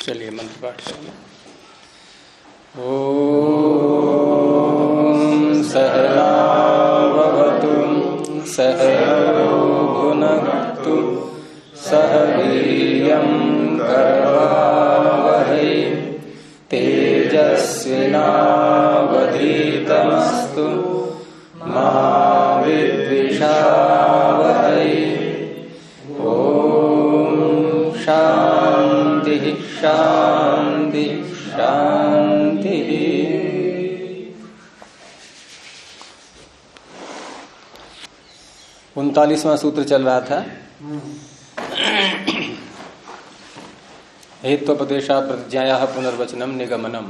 चलिए मंत्र पाठ करेंगे। ओम सहनावतु सहनौ भुनक्तु सह वीर्यं करवावहै तेजस्विनावधीतमस्तु मा विद्विषावहै। ओम शांति शांति शांति। 39वां सूत्र चल रहा था। हेत्वोपदेशात् प्रतिज्ञायाः पुनर्वचनम निगमनम,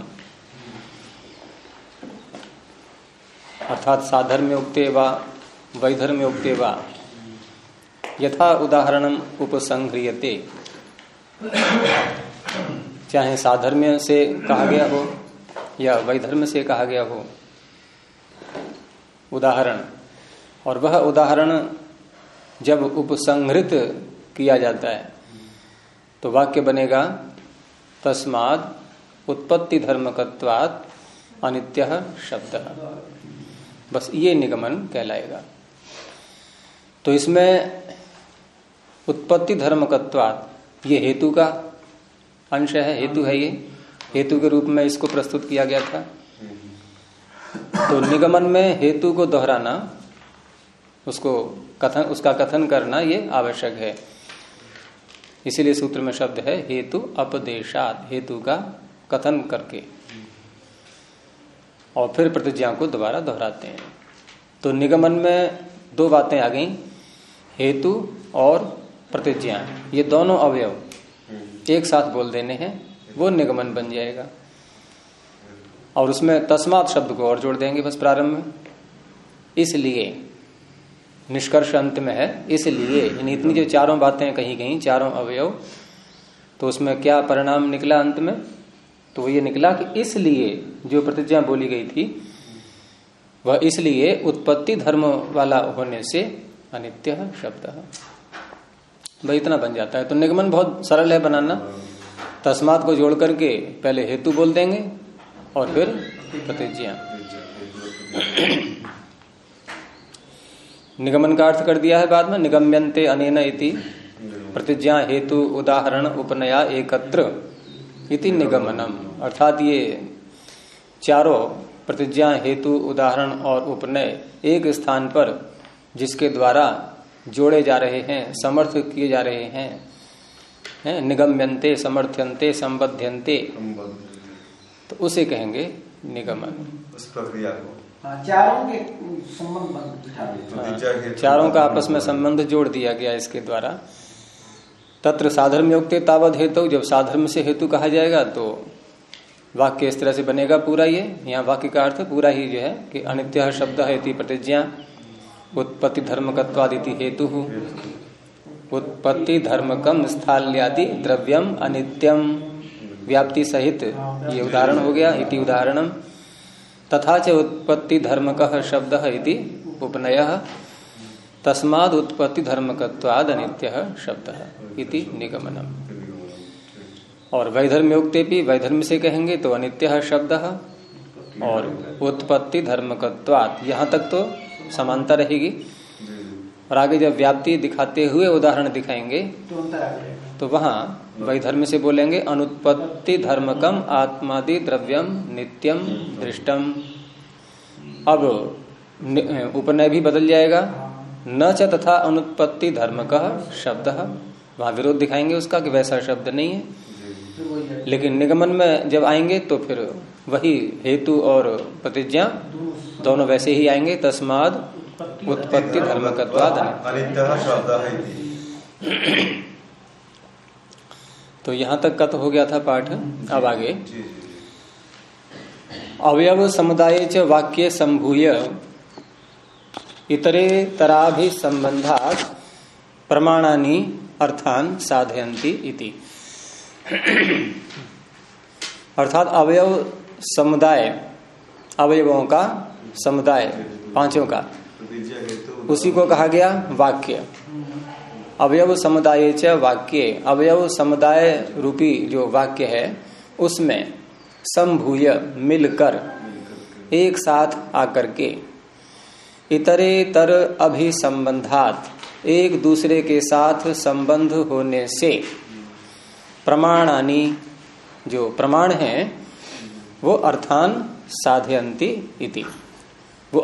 अर्थात साधर्म्योक्ते वा वैधर्म्योक्ते वा यथा उदाहरणम उपसंह्रियते, चाहे साधर्म्य से कहा गया हो या वैधर्म से कहा गया हो उदाहरण, और वह उदाहरण जब उपसंहृत किया जाता है तो वाक्य बनेगा तस्माद् उत्पत्ति धर्मकत्वात् अनित्यः शब्दः। बस ये निगमन कहलाएगा। तो इसमें उत्पत्ति धर्मकत्वात् ये हेतु का अंश है, हेतु है, ये हेतु के रूप में इसको प्रस्तुत किया गया था। तो निगमन में हेतु को दोहराना, उसका कथन करना ये आवश्यक है। इसीलिए सूत्र में शब्द है हेतु अपदेशात्, हेतु का कथन करके और फिर प्रतिज्ञा को दोबारा दोहराते हैं। तो निगमन में दो बातें आ गई, हेतु और प्रतिज्ञा। ये दोनों अवयव एक साथ बोल देने हैं, वो निगमन बन जाएगा। और उसमें तस्मात् शब्द को और जोड़ देंगे बस प्रारंभ में। इसलिए निष्कर्ष अंत में है, इसलिए इतनी जो चारों बातें कही गई, चारों अवयव, तो उसमें क्या परिणाम निकला अंत में? तो ये निकला कि इसलिए जो प्रतिज्ञा बोली गई थी वह इसलिए उत्पत्ति धर्म वाला होने से अनित्य शब्द है। भाई इतना बन जाता है। तो निगमन बहुत सरल है बनाना। तस्मात् को जोड़ करके पहले हेतु बोल देंगे और फिर प्रतिज्ञा। निगमन का अर्थ कर दिया है बाद में, निगम्यन्ते अनेन इति प्रतिज्ञा हेतु उदाहरण उपनया एकत्र इति निगमनम। अर्थात ये चारों प्रतिज्ञा हेतु उदाहरण और उपनय एक स्थान पर जिसके द्वारा जोड़े जा रहे हैं, समर्थ किए जा रहे हैं, निगम्यन्ते, समर्थ्यन्ते, संबध्यन्ते, तो उसे कहेंगे निगमन। उस प्रक्रिया को चारों के संबंध, चारों का आपस में संबंध जोड़ दिया गया इसके द्वारा। तत्र साधर्म्योक्ते तावद् हेतु, जब साधर्म से हेतु कहा जाएगा तो वाक्य इस तरह से बनेगा पूरा। ये यहाँ वाक्य का अर्थ पूरा ही जो है कि अनित्य शब्द है इति प्रतिज्ञा, उत्पत्ति धर्मकत्वादिति हेतु, उत्पत्ति धर्मकम स्थाल्यादि द्रव्यम अनित्यम व्याप्ति सहित, ये उदाहरण हो गया। इति उदाहरणम तथा च उत्पत्ति धर्मकः शब्दः इति उपनयः तस्माद् उत्पत्ति धर्मकत्वाद् अनित्यः शब्दः इति निगमनम। और वैधर्म्योक्ते भी, वैधर्म से कहेंगे तो अनित्यः शब्दः, और उत्पत्ति धर्मकत्वात् यहाँ तक तो समानता रहेगी। और आगे जब व्याप्ति दिखाते हुए उदाहरण दिखाएंगे तो वहां वैधर्म से बोलेंगे अनुत्पत्ति धर्मकम आत्मादि द्रव्यम नित्यम दृष्टम। अब उपनय भी बदल जाएगा, न च तथा अनुत्पत्ति धर्मकः शब्दः। वहां विरोध दिखाएंगे उसका कि वैसा शब्द नहीं है। लेकिन निगमन में जब आएंगे तो फिर वही हेतु और प्रतिज्ञा दोनों वैसे ही आएंगे। तस्माद् उत्पत्ति धर्मकत्वाद् अनित्यः शब्दः। तो यहां तक का तो हो गया था पाठ। अब आगे अवयव समुदाये च वाक्ये संभूय इतरे तराभि संबंधात् प्रमाणानि अर्थान साधयन्ति इति। अर्थात अवयव समुदाय, अवयवों का समुदाय पांचों का, उसी को कहा गया वाक्य। अवयव समुदाय च वाक्ये, अवयव समुदाय रूपी जो वाक्य है उसमें संभूय मिलकर एक साथ आकर के इतरेतर अभिसंबंधात एक दूसरे के साथ संबंध होने से प्रमाणानि जो प्रमाण है वो अर्थान साधयन्ति इति, वो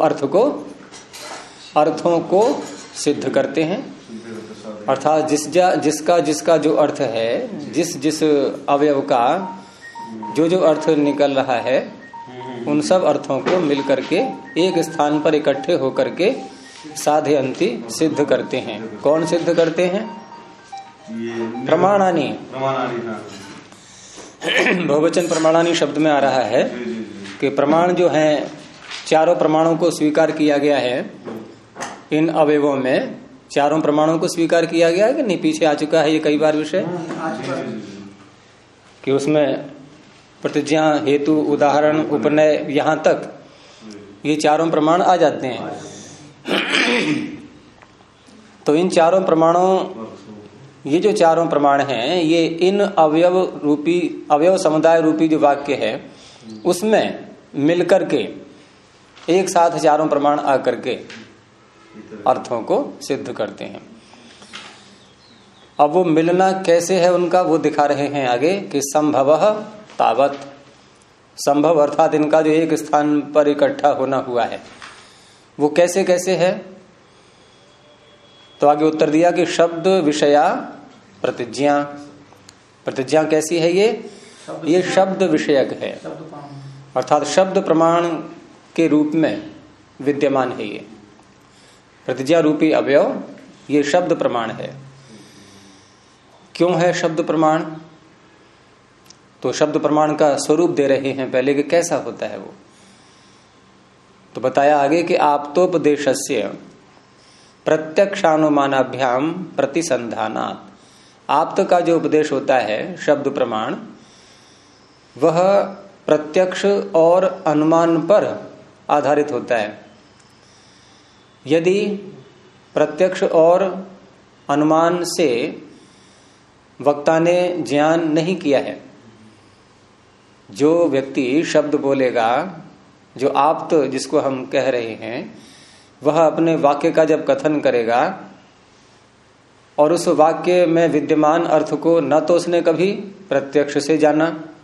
अर्थों को सिद्ध करते हैं। अर्थात जिसका जो अर्थ है, जिस अवयव का जो अर्थ निकल रहा है उन सब अर्थों को मिलकर के एक स्थान पर इकट्ठे होकर के साधयन्ति सिद्ध करते हैं। कौन सिद्ध करते हैं? प्रमाणानि। बहुवचन प्रमाणानि शब्द में आ रहा है कि प्रमाण जो है, चारों प्रमाणों को स्वीकार किया गया है। इन अवयवों में चारों प्रमाणों को स्वीकार किया गया है कि नहीं? पीछे आ चुका है ये कई बार विषय कि उसमें प्रतिज्ञा, हेतु, उदाहरण, उपनय, यहां तक ये चारों प्रमाण आ जाते हैं। तो इन चारों प्रमाणों, ये जो चारों प्रमाण हैं, ये इन अवयव समुदाय रूपी जो वाक्य है उसमें मिलकर के एक साथ चारों प्रमाण आकर के अर्थों को सिद्ध करते हैं। अब वो मिलना कैसे है उनका, वो दिखा रहे हैं आगे कि संभवः तावत। संभव अर्थात इनका जो एक स्थान पर इकट्ठा होना हुआ है वो कैसे कैसे है। तो आगे उत्तर दिया कि शब्द विषया प्रतिज्ञा। प्रतिज्ञा कैसी है? ये शब्द विषयक है, अर्थात शब्द प्रमाण के रूप में विद्यमान है। ये प्रतिज्ञा रूपी अवयव ये शब्द प्रमाण है। क्यों है शब्द प्रमाण? तो शब्द प्रमाण का स्वरूप दे रहे हैं पहले कि कैसा होता है वो। तो बताया आगे कि आप्तोपदेशस्य प्रत्यक्षानुमानाभ्याम प्रतिसंधानात्। आप्त का जो उपदेश होता है शब्द प्रमाण, वह प्रत्यक्ष और अनुमान पर आधारित होता है। यदि प्रत्यक्ष और अनुमान से वक्ता ने ज्ञान नहीं किया है, जो व्यक्ति शब्द बोलेगा, जो आप्त जिसको हम कह रहे हैं, वह अपने वाक्य का जब कथन करेगा और उस वाक्य में विद्यमान अर्थ को न तो उसने कभी प्रत्यक्ष से जाना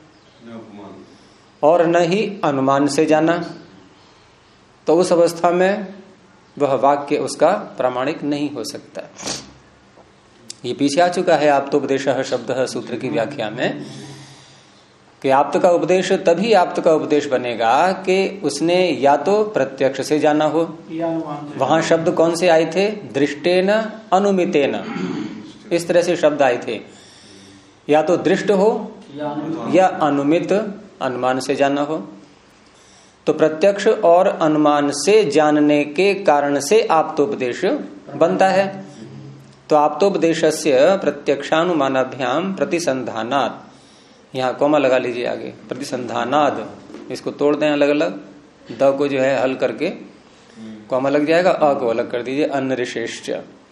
और न ही अनुमान से जाना, तो उस अवस्था में वह वाक्य उसका प्रामाणिक नहीं हो सकता। ये पीछे आ चुका है आप्तोपदेशः शब्दः सूत्र की व्याख्या में कि आप्त का उपदेश तभी आप्त का उपदेश बनेगा कि उसने या तो प्रत्यक्ष से जाना हो। वहां शब्द कौन से आए थे? दृष्टेन अनुमितेन, इस तरह से शब्द आए थे। या तो दृष्ट हो या अनुमित, अनुमान से जाना हो। तो प्रत्यक्ष और अनुमान से जानने के कारण से आप्तोपदेश बनता है। तो आप्तोपदेशस्य प्रत्यक्षानुमानाभ्याम प्रतिसंधानात्, यहाँ कॉमा लगा लीजिए आगे, प्रतिसंधानाद, इसको तोड़ दें अलग अलग, द को जो है हल करके कॉमा लग जाएगा, अ को अलग कर दीजिए, अनरिशेष्ट।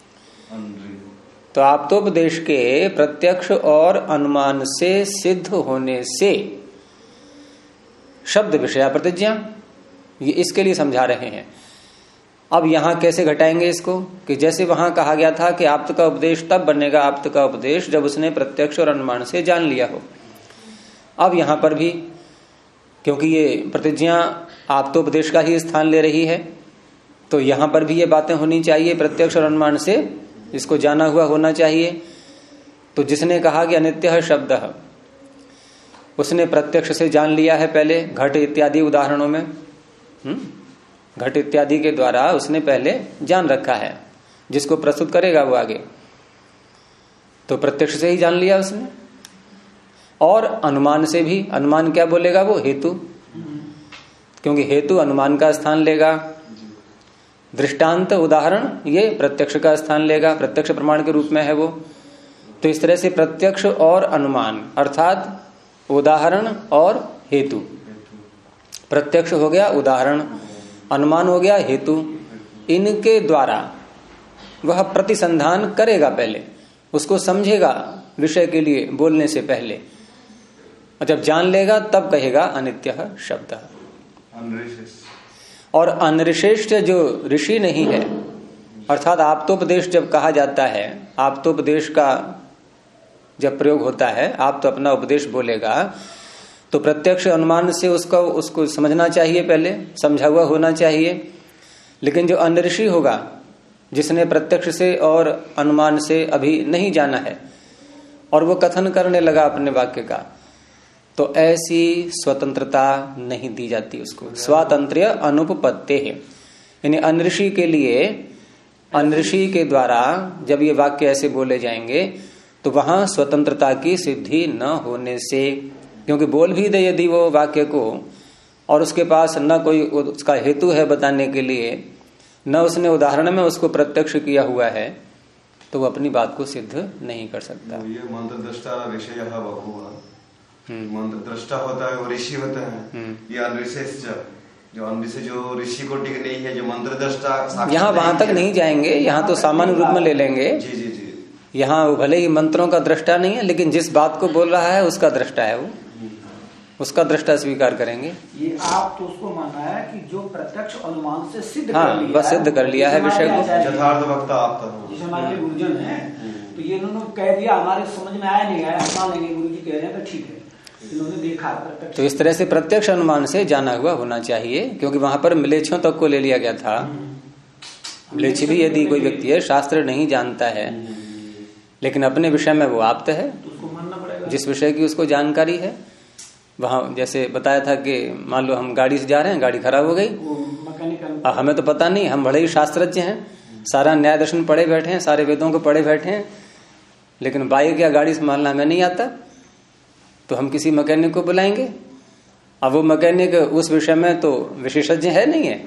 तो आप्तोपदेश के प्रत्यक्ष और अनुमान से सिद्ध होने से शब्द विषया प्रतिज्ञा, ये इसके लिए समझा रहे हैं। अब यहां कैसे घटाएंगे इसको कि जैसे वहां कहा गया था कि आप्त का उपदेश तब बनेगा, आप्त का उपदेश जब उसने प्रत्यक्ष और अनुमान से जान लिया हो। अब यहां पर भी क्योंकि ये प्रतिज्ञा आप्तोपदेश का ही स्थान ले रही है, तो यहां पर भी ये बातें होनी चाहिए, प्रत्यक्ष और अनुमान से इसको जाना हुआ होना चाहिए। तो जिसने कहा कि अनित्य है शब्द, उसने प्रत्यक्ष से जान लिया है पहले, घट इत्यादि उदाहरणों में, घट इत्यादि के द्वारा उसने पहले जान रखा है। जिसको प्रस्तुत करेगा वो आगे, तो प्रत्यक्ष से ही जान लिया उसने। और अनुमान से भी, अनुमान क्या बोलेगा वो? हेतु, क्योंकि हेतु अनुमान का स्थान लेगा। दृष्टांत उदाहरण ये प्रत्यक्ष का स्थान लेगा, प्रत्यक्ष प्रमाण के रूप में है वो। तो इस तरह से प्रत्यक्ष और अनुमान अर्थात उदाहरण और हेतु, प्रत्यक्ष हो गया उदाहरण, अनुमान हो गया हेतु, इनके द्वारा वह प्रतिसंधान करेगा, पहले उसको समझेगा विषय के लिए बोलने से पहले, और जब जान लेगा तब कहेगा अनित्य शब्द। और अनृशिष्ट जो ऋषि नहीं है, अर्थात आप्तोपदेश जब कहा जाता है, आप्तोपदेश का जब प्रयोग होता है, आप तो अपना उपदेश बोलेगा तो प्रत्यक्ष अनुमान से उसको समझना चाहिए, पहले समझा हुआ होना चाहिए। लेकिन जो अनऋषि होगा, जिसने प्रत्यक्ष से और अनुमान से अभी नहीं जाना है और वो कथन करने लगा अपने वाक्य का, तो ऐसी स्वतंत्रता नहीं दी जाती उसको। स्वातंत्र्य अनुपपत्ते है, यानी अनऋषि के लिए, अनऋषि के द्वारा जब ये वाक्य ऐसे बोले जाएंगे तो वहां स्वतंत्रता की सिद्धि न होने से, क्योंकि बोल भी दे यदि वो वाक्य को और उसके पास न कोई उसका हेतु है बताने के लिए, न उसने उदाहरण में उसको प्रत्यक्ष किया हुआ है, तो वो अपनी बात को सिद्ध नहीं कर सकता। ये मंत्र दृष्टा ऋषय बभूव, मंत्र दृष्टा होता है वो ऋषि होता है। ये अनृशिष्ट जो अनृषि जो ऋषि कोटि के नहीं है, जो मंत्र दृष्टा, यहाँ वहां तक नहीं जाएंगे, यहाँ तो सामान्य रूप में ले लेंगे। जी जी जी, यहाँ भले ही मंत्रों का दृष्टा नहीं है, लेकिन जिस बात को बोल रहा है उसका दृष्टा है, वो उसका दृष्टा स्वीकार करेंगे। ये आप तो उसको मानना है कि जो प्रत्यक्ष अनुमान से सिद्ध हाँ, कर लिया, बस सिद्ध कर लिया है विषय को। यथार्थ वक्ता आप तो जैसे हमारे गुरुजन है, तो ये इन्होंने कह दिया, हमारे समझ में आया नहीं आया, हम मान लेंगे गुरु जी कह रहे हैं तो ठीक है, इन्होंने देखा प्रत्यक्ष। तो इस तरह से प्रत्यक्ष अनुमान से जाना हुआ होना चाहिए, क्योंकि वहां पर मिलेच्छों तक को ले लिया गया था। मिलेच्छ भी यदि कोई व्यक्ति है, शास्त्र नहीं जानता है लेकिन अपने विषय में वो आप्त है, तो उसको मानना पड़ेगा। जिस विषय की उसको जानकारी है। वहां जैसे बताया था कि मान लो हम गाड़ी से जा रहे हैं, गाड़ी खराब हो गई, मैकेनिकल, हमें तो पता नहीं, हम बड़े ही शास्त्रज्ञ हैं, सारा न्याय दर्शन पढ़े बैठे हैं, सारे वेदों को पढ़े बैठे हैं, लेकिन बाइक या गाड़ी संभालना हमें नहीं आता, तो हम किसी मैकेनिक को बुलाएंगे। अब वो मैकेनिक उस विषय में तो विशेषज्ञ है नहीं है,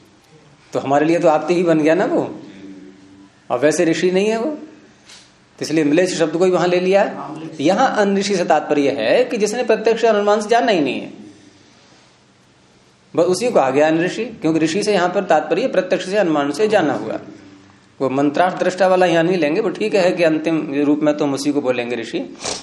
तो हमारे लिए तो आपते ही बन गया ना वो, और वैसे ऋषि नहीं है वो, इसलिए मिलेच्छ शब्द को ही वहां ले लिया। यहां अनऋषि से तात्पर्य है कि जिसने प्रत्यक्ष अनुमान से जाना ही नहीं है, बस उसी को आ गया अनऋषि, क्योंकि ऋषि से यहां पर तात्पर्य प्रत्यक्ष से अनुमान से जाना हुआ। वो मंत्रार्थ दृष्टा वाला यहां नहीं लेंगे, वो ठीक है कि अंतिम रूप में तो उसी को बोलेंगे ऋषि।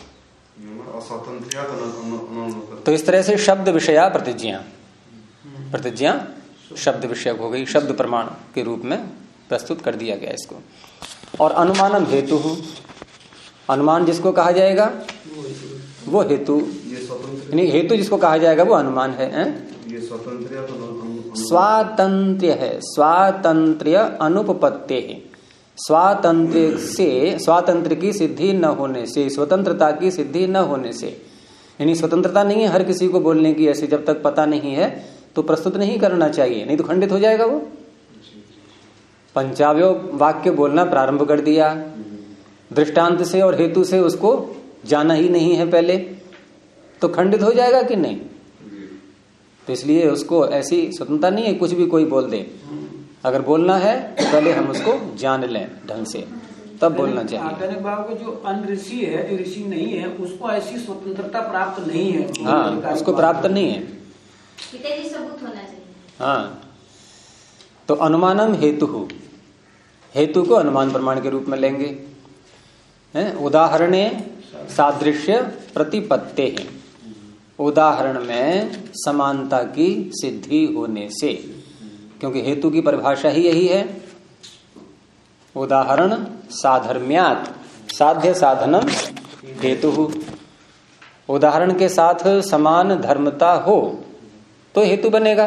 तो इस तरह से शब्द विषया प्रतिज्ञा, प्रतिज्ञा शब्द विषय हो गई, शब्द प्रमाण के रूप में प्रस्तुत कर दिया गया इसको। और अनुमानम हेतु, अनुमान जिसको कहा जाएगा वो हेतु, यानी हेतु जिसको कहा जाएगा वो अनुमान है। ये स्वातंत्र्य है, स्वातंत्र्य अनुपपत्ति है, स्वातंत्र्य से, स्वातंत्र की सिद्धि न होने से, स्वतंत्रता की सिद्धि न होने से, यानी स्वतंत्रता नहीं है हर किसी को बोलने की, ऐसे जब तक पता नहीं है तो प्रस्तुत नहीं करना चाहिए, नहीं तो खंडित हो जाएगा वो। पंचावय वाक्य बोलना प्रारंभ कर दिया, दृष्टांत से और हेतु से उसको जाना ही नहीं है पहले, तो खंडित हो जाएगा कि नहीं। तो इसलिए उसको ऐसी स्वतंत्रता नहीं है कुछ भी कोई बोल दे, अगर बोलना है तो पहले हम उसको जान लें ढंग से, तब बोलना चाहिए। बाबू जो अनऋषि है, जो ऋषि नहीं है, उसको ऐसी स्वतंत्रता प्राप्त नहीं है। हाँ, उसको प्राप्त नहीं है। सबूत होना चाहिए। हाँ, तो अनुमानम हेतु, हेतु को अनुमान प्रमाण के रूप में लेंगे। उदाहरणे सादृश्य प्रतिपत्ते है, उदाहरण में समानता की सिद्धि होने से, क्योंकि हेतु की परिभाषा ही यही है, उदाहरण साधर्म्यात् साध्य साधनम हेतु, उदाहरण के साथ समान धर्मता हो तो हेतु बनेगा।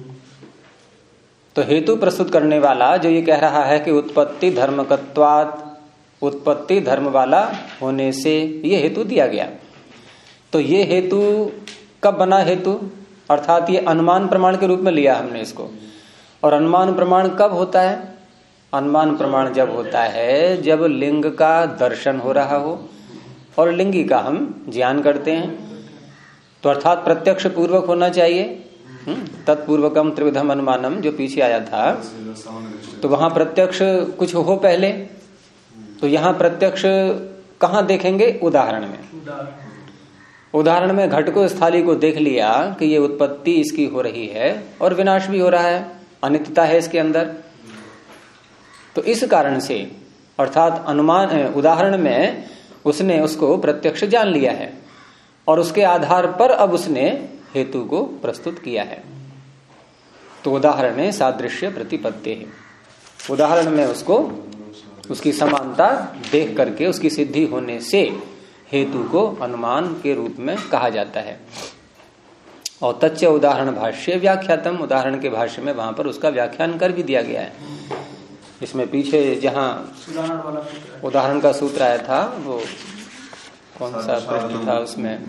तो हेतु प्रस्तुत करने वाला जो ये कह रहा है कि उत्पत्ति धर्मकत्वात्, उत्पत्ति धर्म वाला होने से ये हेतु दिया गया, तो ये हेतु कब बना हेतु, अर्थात ये अनुमान प्रमाण के रूप में लिया हमने इसको। और अनुमान प्रमाण कब होता है, अनुमान प्रमाण जब होता है जब लिंग का दर्शन हो रहा हो और लिंगी का हम ज्ञान करते हैं, तो अर्थात प्रत्यक्ष पूर्वक होना चाहिए। तत्पूर्वकम त्रिविधम अनुमानम जो पीछे आया था, तो वहां प्रत्यक्ष कुछ हो पहले, तो यहां प्रत्यक्ष कहां देखेंगे, उदाहरण में। उदाहरण में घट को स्थाली को देख लिया कि ये उत्पत्ति इसकी हो रही है और विनाश भी हो रहा है, अनित्यता है इसके अंदर, तो इस कारण से अर्थात अनुमान उदाहरण में उसने उसको प्रत्यक्ष जान लिया है और उसके आधार पर अब उसने हेतु को प्रस्तुत किया है। तो उदाहरण है सादृश्य प्रतिपत्ति है। उदाहरण में उसको उसकी समानता देख करके उसकी सिद्धि होने से हेतु को अनुमान के रूप में कहा जाता है। और तच्च उदाहरण भाष्य व्याख्यातम, उदाहरण के भाष्य में वहां पर उसका व्याख्यान कर भी दिया गया है। इसमें पीछे जहां उदाहरण का सूत्र आया था वो कौन सा पृष्ठ था उसमें,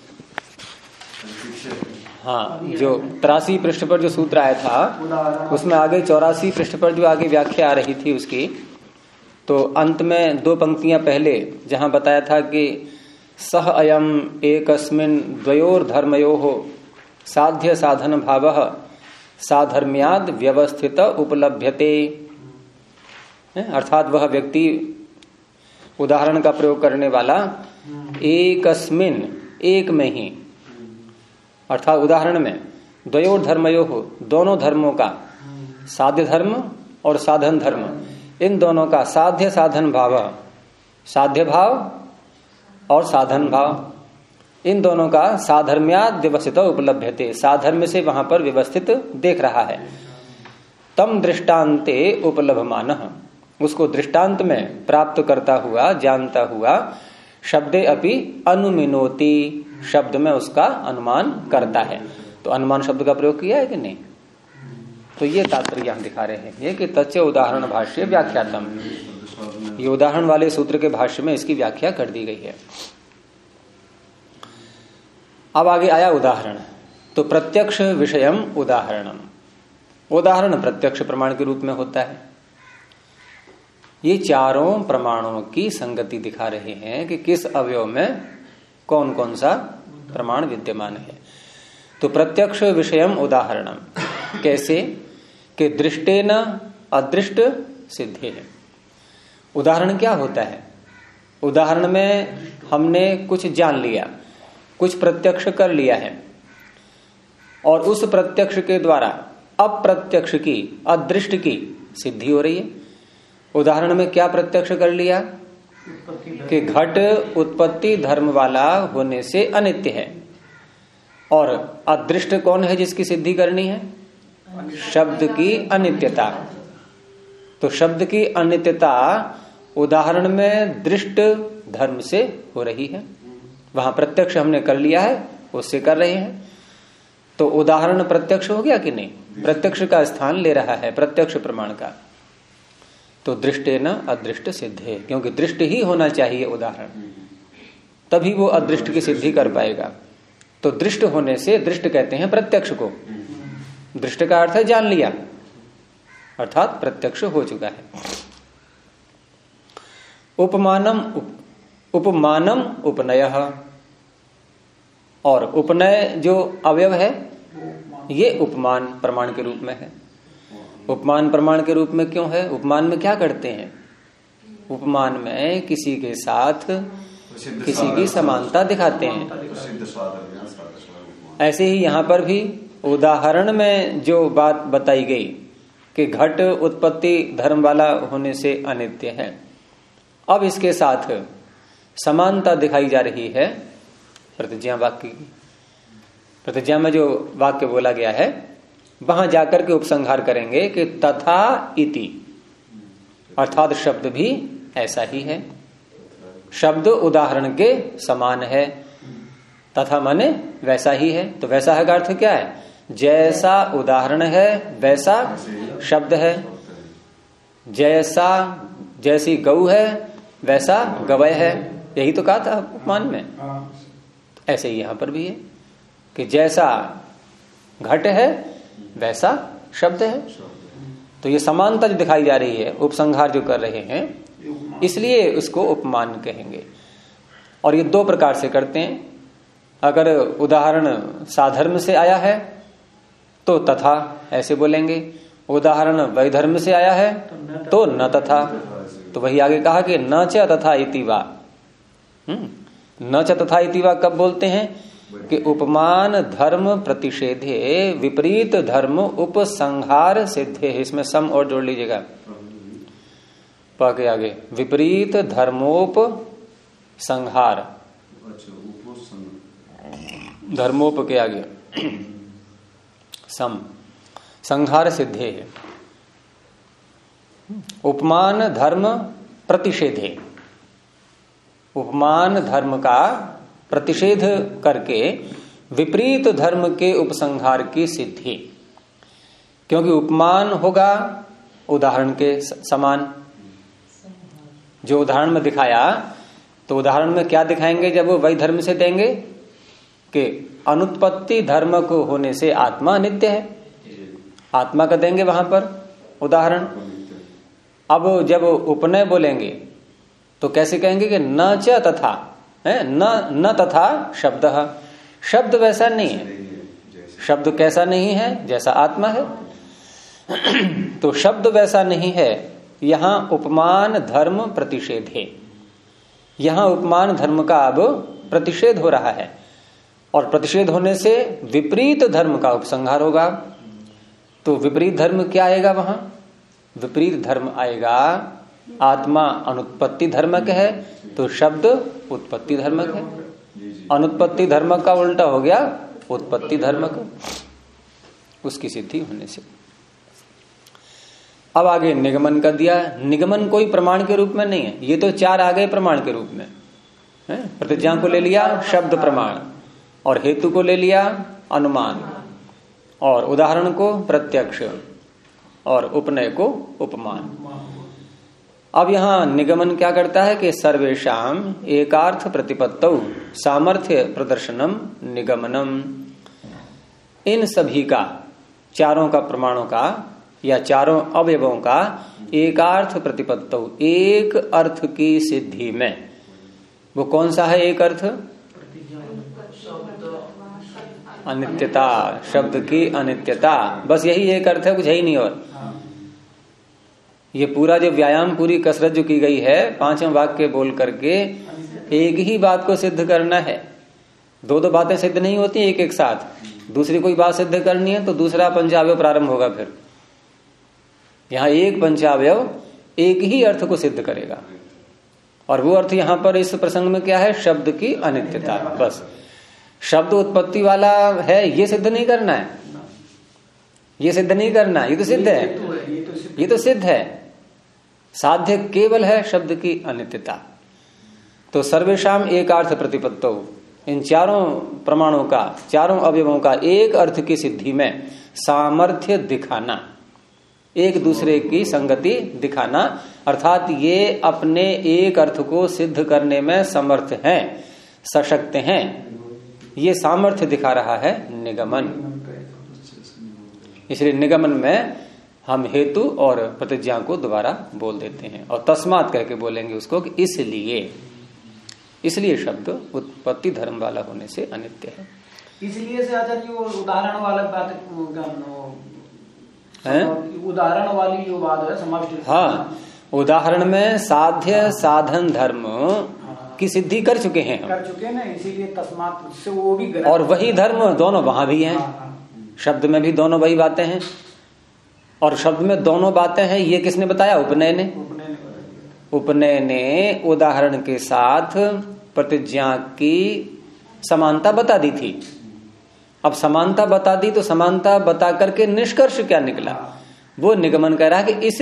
हाँ जो 83 पृष्ठ पर जो सूत्र आया था उसमें आगे 84 पृष्ठ पर जो आगे व्याख्या आ रही थी उसकी, तो अंत में 2 पंक्तियां पहले जहां बताया था कि सह अयम एकस्मिन द्वयोर धर्मयोः साध्य साधन भावः साधर्म्याद व्यवस्थित उपलभ्यते, अर्थात वह व्यक्ति उदाहरण का प्रयोग करने वाला एकस्मिन एक में ही, अर्थात उदाहरण में द्वयोर धर्मयोः दोनों धर्मों का, साध्य धर्म और साधन धर्म, इन दोनों का साध्य साधन भाव, साध्य भाव और साधन भाव, इन दोनों का साधर्म्याद व्यवस्थित उपलभ्यते, साधर्म से वहां पर व्यवस्थित देख रहा है। तम दृष्टान्ते उपलभमानः, उसको दृष्टांत में प्राप्त करता हुआ जानता हुआ, शब्दे अपि अनुमिनोति, शब्द में उसका अनुमान करता है। तो अनुमान शब्द का प्रयोग किया है कि नहीं? तो ये तात्पर्य यहां दिखा रहे हैं ये कि तच्च उदाहरण भाष्य व्याख्यातम, ये उदाहरण वाले सूत्र के भाष्य में इसकी व्याख्या कर दी गई है। अब आगे आया उदाहरण, तो प्रत्यक्ष विषयम उदाहरणम, उदाहरण प्रत्यक्ष प्रमाण के रूप में होता है। ये चारों प्रमाणों की संगति दिखा रहे हैं कि किस अवयव में कौन कौन सा प्रमाण विद्यमान है। तो प्रत्यक्ष विषयम उदाहरणम, कैसे कि दृष्टेन अदृष्ट सिद्धे है। उदाहरण क्या होता है? उदाहरण में हमने कुछ जान लिया, कुछ प्रत्यक्ष कर लिया है, और उस प्रत्यक्ष के द्वारा अप्रत्यक्ष की, अदृष्ट की सिद्धि हो रही है। उदाहरण में क्या प्रत्यक्ष कर लिया कि घट उत्पत्ति धर्म वाला होने से अनित्य है, और अदृष्ट कौन है जिसकी सिद्धि करनी है? शब्द की अनित्यता। तो शब्द की अनित्यता उदाहरण में दृष्ट धर्म से हो रही है, वहां प्रत्यक्ष हमने कर लिया है, उससे कर रहे हैं। तो उदाहरण प्रत्यक्ष हो गया कि नहीं? प्रत्यक्ष का स्थान ले रहा है प्रत्यक्ष प्रमाण का। तो दृष्टेन अदृष्ट सिद्धे, क्योंकि दृष्ट ही होना चाहिए उदाहरण, तभी वो अदृष्ट की सिद्धि कर पाएगा। तो दृष्ट होने से दृष्ट कहते हैं प्रत्यक्ष को। दृष्ट का अर्थ है जान लिया, अर्थात प्रत्यक्ष हो चुका है। उपमानम उपनयः, और उपनय जो अवयव है ये उपमान प्रमाण के रूप में है। उपमान प्रमाण के रूप में क्यों है? उपमान में क्या करते हैं? उपमान में किसी के साथ किसी की समानता दिखाते हैं। ऐसे ही यहां पर भी उदाहरण में जो बात बताई गई कि घट उत्पत्ति धर्म वाला होने से अनित्य है, अब इसके साथ समानता दिखाई जा रही है प्रतिज्ञा वाक्य की। प्रतिज्ञा में जो वाक्य बोला गया है वहां जाकर के उपसंहार करेंगे कि तथा इति, अर्थात शब्द भी ऐसा ही है, शब्द उदाहरण के समान है। तथा माने वैसा ही है। तो वैसा है का अर्थ क्या है? जैसा उदाहरण है वैसा शब्द है, जैसा जैसी गौ है वैसा गवय है, यही तो कहा था उपमान में। ऐसे ही यहां पर भी है कि जैसा घट है वैसा शब्द है। तो ये समानता जो दिखाई जा रही है, उपसंहार जो कर रहे हैं, इसलिए उसको उपमान कहेंगे। और ये 2 प्रकार से करते हैं। अगर उदाहरण साधर्म से आया है तो तथा ऐसे बोलेंगे, उदाहरण वैधर्म से आया है तो न तथा। तो वही आगे कहा कि न च तथा इति वा। न च तथा इति वा कब बोलते हैं? कि उपमान धर्म प्रतिषेधे विपरीत धर्म उपसंहार सिद्धे। इसमें सम और जोड़ लीजिएगा। प के आगे विपरीत धर्मोप संहार, धर्मोप के आगे सम संहार सिद्धे, उपमान धर्म प्रतिषेधे, उपमान धर्म का प्रतिषेध करके विपरीत धर्म के उपसंहार की सिद्धि। क्योंकि उपमान होगा उदाहरण के समान, जो उदाहरण में दिखाया, तो उदाहरण में क्या दिखाएंगे जब वो वही धर्म से देंगे कि अनुत्पत्ति धर्म को होने से आत्मा नित्य है, आत्मा का देंगे वहां पर उदाहरण। अब जब उपनय बोलेंगे तो कैसे कहेंगे कि न च तथा है, न तथा शब्द, शब्द वैसा नहीं है। शब्द कैसा नहीं है? जैसा आत्मा है। तो शब्द वैसा नहीं है। यहां उपमान धर्म प्रतिषेध है, यहां उपमान धर्म का अब प्रतिषेध हो रहा है, और प्रतिषेध होने से विपरीत धर्म का उपसंहार होगा। तो विपरीत धर्म क्या आएगा वहां? विपरीत धर्म आएगा, आत्मा अनुत्पत्ति धर्मक है तो शब्द उत्पत्ति धर्मक है, अनुत्पत्ति धर्मक का उल्टा हो गया उत्पत्ति धर्मक, उसकी सिद्धि होने से। अब आगे निगमन कर दिया। निगमन कोई प्रमाण के रूप में नहीं है, ये तो चार आ गए प्रमाण के रूप में। प्रतिज्ञा को ले लिया शब्द प्रमाण, और हेतु को ले लिया अनुमान, और उदाहरण को प्रत्यक्ष, और उपनय को उपमान। अब यहां निगमन क्या करता है कि सर्वेषाम एकार्थ प्रतिपत्तौ सामर्थ्य प्रदर्शनम निगमनम, इन सभी का, चारों का प्रमाणों का या चारों अवयवों का एकार्थ प्रतिपत्तौ, एक अर्थ की सिद्धि में। वो कौन सा है एक अर्थ? अनित्यता, शब्द की अनित्यता, बस यही एक अर्थ है, कुछ है ही नहीं। और ये पूरा जो व्यायाम, पूरी कसरत जो की गई है पांचों वाक्य बोल करके एक ही बात को सिद्ध करना है। दो दो बातें सिद्ध नहीं होती एक एक साथ, दूसरी कोई बात सिद्ध करनी है तो दूसरा पंचावयव प्रारंभ होगा। फिर यहां एक पंचावयव एक ही अर्थ को सिद्ध करेगा, और वो अर्थ यहां पर इस प्रसंग में क्या है? शब्द की अनित्यता। बस शब्द उत्पत्ति वाला है, ये सिद्ध नहीं करना है, ये सिद्ध नहीं करना, ये तो सिद्ध है, ये तो सिद्ध है। साध्य केवल है शब्द की अनित्यता। तो सर्वेषाम एकार्थ प्रतिपत्तो, इन चारों प्रमाणों का, चारों अवयवों का एक अर्थ की सिद्धि में सामर्थ्य दिखाना, एक दूसरे की संगति दिखाना, अर्थात ये अपने एक अर्थ को सिद्ध करने में समर्थ हैं, सशक्त हैं, ये सामर्थ्य दिखा रहा है निगमन। इसलिए निगमन में हम हेतु और प्रतिज्ञा को दोबारा बोल देते हैं, और तस्मात् कह के बोलेंगे उसको कि इसलिए शब्द उत्पत्ति धर्म वाला होने से अनित्य है। इसलिए से आचार्य वो उदाहरण वाला बात है, उदाहरण वाली जो बात है समष्टि। हाँ, उदाहरण में साध्य साधन धर्म की सिद्धि कर चुके हैं हम, कर चुके हैं, इसीलिए तस्मात् से वो भी, और वही धर्म दोनों वहां भी हैं। शब्द में भी दोनों वही बातें हैं, और शब्द में दोनों बातें हैं। ये किसने बताया? उपनय ने। उपनय ने उदाहरण के साथ प्रतिज्ञा की समानता बता दी थी। अब समानता बता दी तो समानता बता करके निष्कर्ष क्या निकला? वो निगमन कह रहा है कि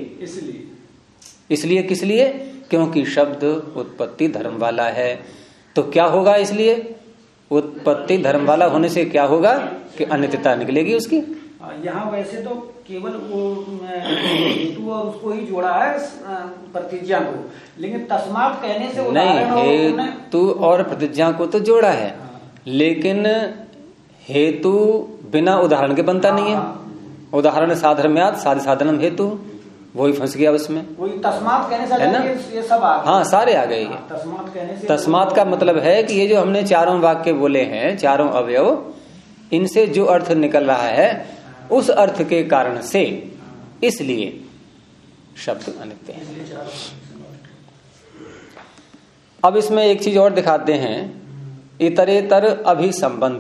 इसलिए किस लिए? क्योंकि शब्द उत्पत्ति धर्म वाला है। तो क्या होगा? इसलिए उत्पत्ति धर्म वाला होने से क्या होगा कि अनित्यता निकलेगी उसकी। यहाँ वैसे तो केवल वो हेतु और उसको ही जोड़ा है प्रतिज्ञा को, लेकिन तस्मात् कहने से नहीं, हेतु और प्रतिज्ञा को तो जोड़ा है, लेकिन हेतु बिना उदाहरण के बनता नहीं है। उदाहरण साधर्म्यात् साधि साधनम हेतु, वही फंस गया उसमें। वही तस्मात् कहने से है ना, ये सब आ गए। हाँ, सारे आ गए। तस्मात् कहने से, तस्मात् का मतलब है कि ये जो हमने चारों वाक्य बोले हैं, चारों अवयव, इनसे जो अर्थ निकल रहा है उस अर्थ के कारण से, इसलिए शब्द अनित्य है। अब इसमें एक चीज और दिखाते हैं, इतरेतर अभिसंबंध,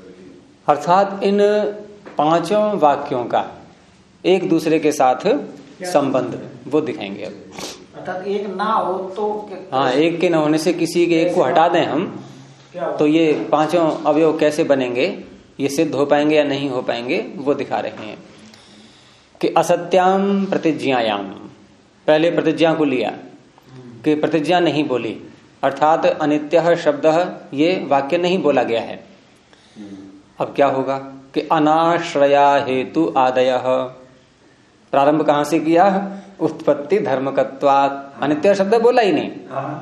अर्थात इन पांचों वाक्यों का एक दूसरे के साथ संबंध वो दिखाएंगे अब। अर्थात एक ना हो तो हाँ, एक के न होने से किसी के एक को हटा दें हम तो ये पांचों अवयव कैसे बनेंगे, ये सिद्ध हो पाएंगे या नहीं हो पाएंगे, वो दिखा रहे हैं कि असत्याम प्रतिज्ञायाम, पहले प्रतिज्ञा को लिया कि प्रतिज्ञा नहीं बोली, अर्थात अनित्य शब्द ये वाक्य नहीं बोला गया है। अब क्या होगा कि अनाश्रया हेतु आदय, प्रारंभ कहां से किया, उत्पत्ति धर्मकत्वात्, अनित्य शब्द बोला ही नहीं।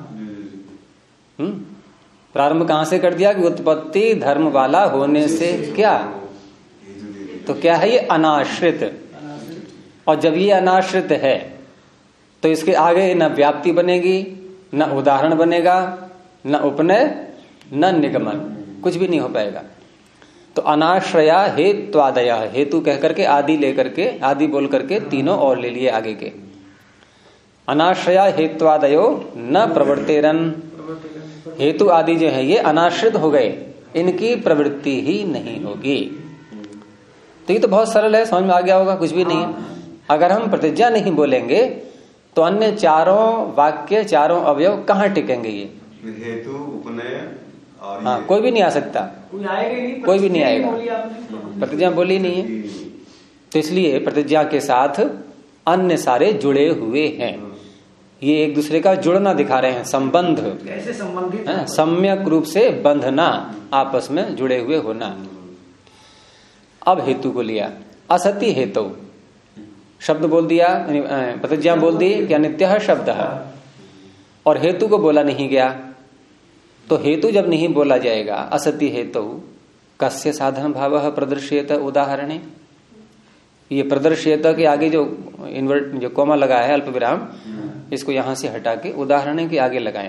प्रारंभ कहां से कर दिया कि उत्पत्ति धर्म वाला होने से क्या, तो क्या है ये अनाश्रित, और जब ये अनाश्रित है तो इसके आगे न व्याप्ति बनेगी, न उदाहरण बनेगा, न उपनय, न निगमन, कुछ भी नहीं हो पाएगा। तो अनाश्रया हेत्वादय, हेतु कह करके आदि लेकर के, आदि बोल करके तीनों और ले लिए आगे के। अनाश्रया हेत्वादयो न प्रवर्तेरन, हेतु आदि जो है ये अनाश्रित हो गए, इनकी प्रवृत्ति ही नहीं होगी। तो ये तो बहुत सरल है, समझ में आ गया होगा, कुछ भी नहीं है। अगर हम प्रतिज्ञा नहीं बोलेंगे तो अन्य चारों वाक्य, चारों अवयव कहाँ टिकेंगे, ये हेतु उपनय और हाँ, कोई भी नहीं आ सकता, कोई भी नहीं आएगा, प्रतिज्ञा बोली नहीं है। तो इसलिए प्रतिज्ञा के साथ अन्य सारे जुड़े हुए हैं, ये एक दूसरे का जुड़ना दिखा रहे हैं, संबंध, कैसे संबंधित, सम्यक रूप से बंधना, आपस में जुड़े हुए होना। अब हेतु को लिया, असति हेतु शब्द बोल दिया, प्रतिज्ञा बोल दी कि अनित्य शब्द है, और हेतु को बोला नहीं गया। तो हेतु जब नहीं बोला जाएगा, असति हेतु कस्य साधन भाव प्रदर्श्येत उदाहरणे, ये प्रदर्श्येत के आगे जो इन्वर्ट जो कोमा लगा है अल्प विराम, इसको यहां से हटा के उदाहरण के आगे लगाएं।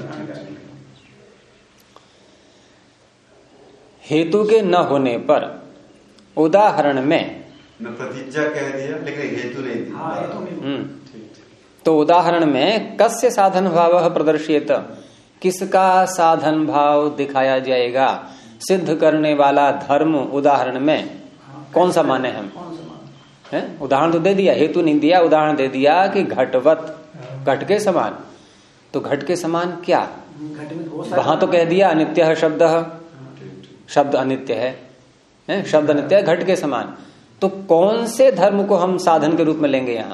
हेतु के न होने पर उदाहरण में प्रतिज्ञा कह दिया लेकिन हेतु नहीं दिया। तो उदाहरण में कस्य साधन भाव प्रदर्शित, किसका साधन भाव दिखाया जाएगा, सिद्ध करने वाला धर्म उदाहरण में कौन सा माने हम, है? उदाहरण तो दे दिया, हेतु नहीं दिया, उदाहरण दे दिया कि घटवत, घट के समान। तो घट के समान क्या, वहां तो कह दिया अनित्य शब्द, शब्द अनित्य है, शब्द अनित्य है, घट के समान। तो कौन से धर्म को हम साधन के रूप में लेंगे यहां,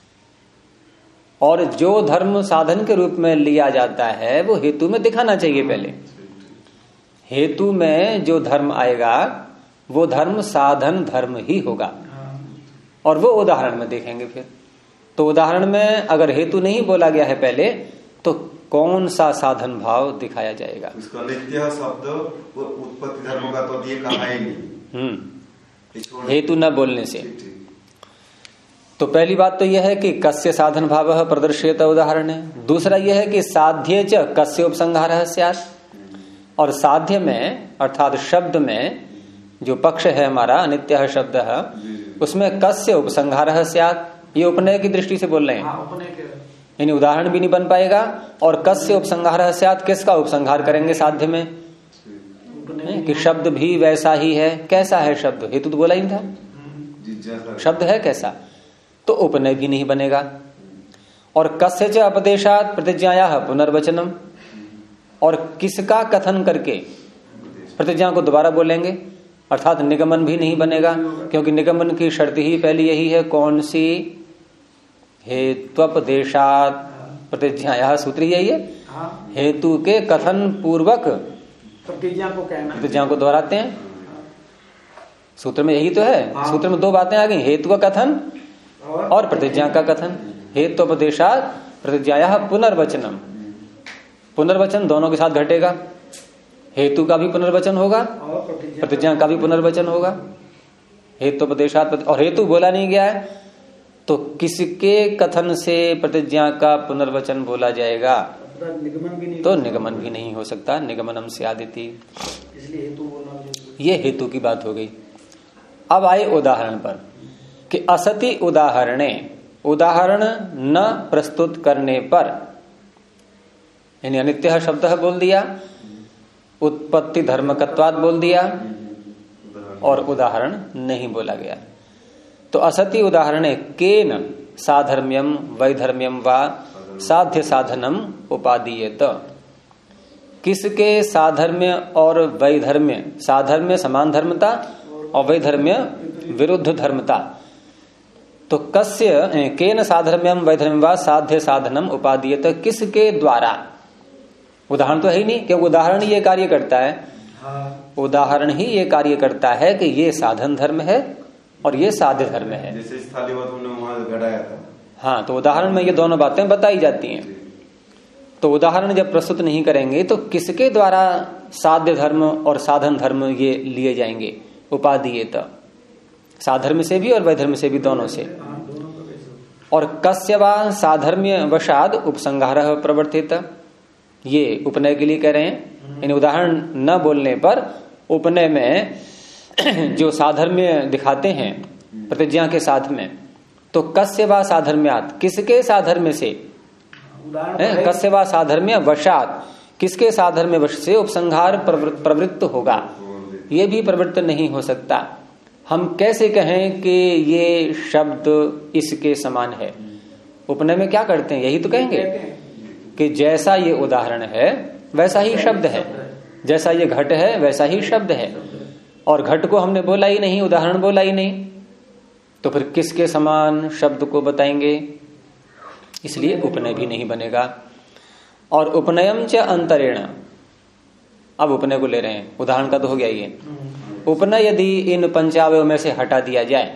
और जो धर्म साधन के रूप में लिया जाता है वो हेतु में दिखाना चाहिए पहले। हेतु में जो धर्म आएगा वो धर्म साधन धर्म ही होगा, और वो उदाहरण में देखेंगे फिर। तो उदाहरण में अगर हेतु नहीं बोला गया है पहले, तो कौन सा साधन भाव दिखाया जाएगा। इसका नित्य शब्द उत्पत्ति धर्म का तो ये कहा ही नहीं, हेतु न बोलने से। तो पहली बात तो यह है कि कस्य साधन भाव प्रदर्शित उदाहरण है। दूसरा यह है कि साध्य च कस्य उपसंहारः स्यात्, और साध्य में अर्थात शब्द में जो पक्ष है हमारा अनित्य शब्द है, उसमें कस्य उपसंहारः स्यात्, ये उपनय की दृष्टि से बोल रहे हैं, यानी उदाहरण भी नहीं बन पाएगा। और कस्य उपसंहारः स्यात्, किसका उपसंहार करेंगे साध्य में, कि शब्द भी वैसा ही है, कैसा है शब्द, हेतु तो बोला ही था, शब्द है कैसा, तो उपनय भी नहीं बनेगा। और कस्य च अपदेशात् प्रतिज्ञायाः पुनर्वचनम, और किसका कथन करके प्रतिज्ञा को दोबारा बोलेंगे, अर्थात निगमन भी नहीं बनेगा, क्योंकि निगमन की शर्त ही पहली यही है, कौन सी, हेत्वपदेशात् प्रतिज्ञायाः, सूत्र ही यही है, हेतु के कथन पूर्वक प्रतिज्ञा को दोहराते हैं। सूत्र में यही तो है, सूत्र में दो बातें आ गई, हेतु का कथन और प्रतिज्ञा का कथन। हेत्वपदेशात् प्रतिज्ञायाः पुनर्वचनम, पुनर्वचन दोनों के साथ घटेगा, हेतु का भी पुनर्वचन होगा, प्रतिज्ञा का भी पुनर्वचन होगा। हेत्वपदेशात्, और हेतु बोला नहीं गया है तो किसके कथन से प्रतिज्ञा का पुनर्वचन बोला जाएगा, तो निगमन भी नहीं हो सकता, निगमनम स्यादिति, इसलिए हेतु बोलना, ये हेतु की बात हो गई। अब आए उदाहरण पर कि असति उदाहरणे, उदाहरण न प्रस्तुत करने पर, यानी अनित्य शब्द बोल दिया, उत्पत्ति धर्मकत्वात् बोल दिया, और उदाहरण नहीं बोला गया। तो असति उदाहरणे केन साधर्म्यम वैधर्म्यम वा साध्य साधनम उपादीयत। किसके साधर्म्य और वैधर्म्य, साधर्म्य समान धर्मता और वैधर्म्य विरुद्ध धर्मता, तो कस्य केन साधर्म्यम वैधर्म्यम वा साध्य साधनम उपादीयत, किसके द्वारा। उदाहरण तो है ही नहीं, क्योंकि उदाहरण ये कार्य करता है, उदाहरण ही ये कार्य करता है कि ये साधन धर्म है और ये साध्य धर्म है। जैसे इस थाली बात उन्होंने वहां घटाया था। हाँ, तो उदाहरण में ये दोनों बातें बताई जाती हैं। तो उदाहरण जब प्रस्तुत नहीं करेंगे तो किसके द्वारा साध्य धर्म और साधन धर्म ये लिए जाएंगे, उपादीयत, साधर्म से भी और वैधर्म से भी, दोनों से। और कस्य वा साधर्म्य वशाद उपसंहारः प्रवर्तित, ये उपनय के लिए कह रहे हैं। इन उदाहरण न बोलने पर उपनय में जो साधर्म्य दिखाते हैं प्रतिज्ञा के साथ में, तो कस्य वा साधर्म्यात, किसके साधर्म्य से, कस्य वा साधर्म्य वशात, किसके साधर्म्य वश से उपसंहार प्रवृत्त होगा, ये भी प्रवृत्त नहीं हो सकता। हम कैसे कहें कि ये शब्द इसके समान है। उपनय में क्या करते हैं, यही तो कहेंगे कि जैसा ये उदाहरण है वैसा ही शब्द है, जैसा ये घट है वैसा ही शब्द है, और घट को हमने बोला ही नहीं, उदाहरण बोला ही नहीं, तो फिर किसके समान शब्द को बताएंगे, इसलिए उपनय भी नहीं बनेगा। और उपनयम च अंतरेण, अब उपनय को ले रहे हैं, उदाहरण का तो हो गया ये। उपनय यदि इन पंचावयों में से हटा दिया जाए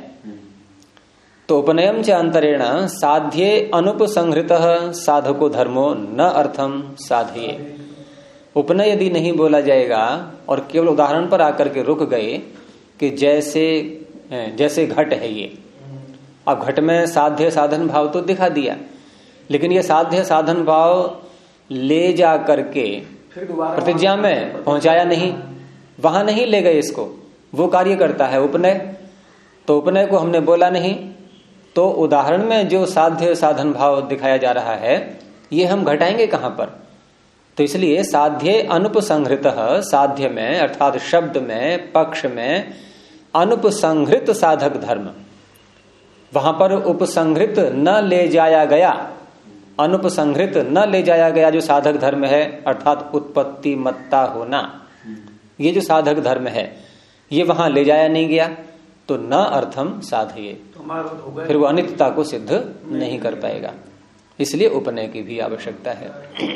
तो उपनयम च अंतरेण साध्ये अनुपसंहृतः साधको धर्मो न अर्थम साधये। उपनय यदि नहीं बोला जाएगा और केवल उदाहरण पर आकर के रुक गए कि जैसे घट है ये, अब घट में साध्य साधन भाव तो दिखा दिया, लेकिन ये साध्य साधन भाव ले जा करके प्रतिज्ञा में पहुंचाया नहीं, वहां नहीं ले गए इसको, वो कार्य करता है उपनय। तो उपनय को हमने बोला नहीं, तो उदाहरण में जो साध्य साधन भाव दिखाया जा रहा है ये हम घटाएंगे कहां पर। तो इसलिए साध्य अनुपसंहृतः, साध्य में अर्थात शब्द में, पक्ष में अनुपसंहृत साधक धर्म, वहां पर उपसंहृत न ले जाया गया, अनुपसंहृत न ले जाया गया जो साधक धर्म है, अर्थात उत्पत्ति मत्ता होना, ये जो साधक धर्म है ये वहां ले जाया नहीं गया, तो न अर्थम साधये, फिर वो अनित्यता को सिद्ध नहीं कर पाएगा। इसलिए उपनय की भी आवश्यकता है।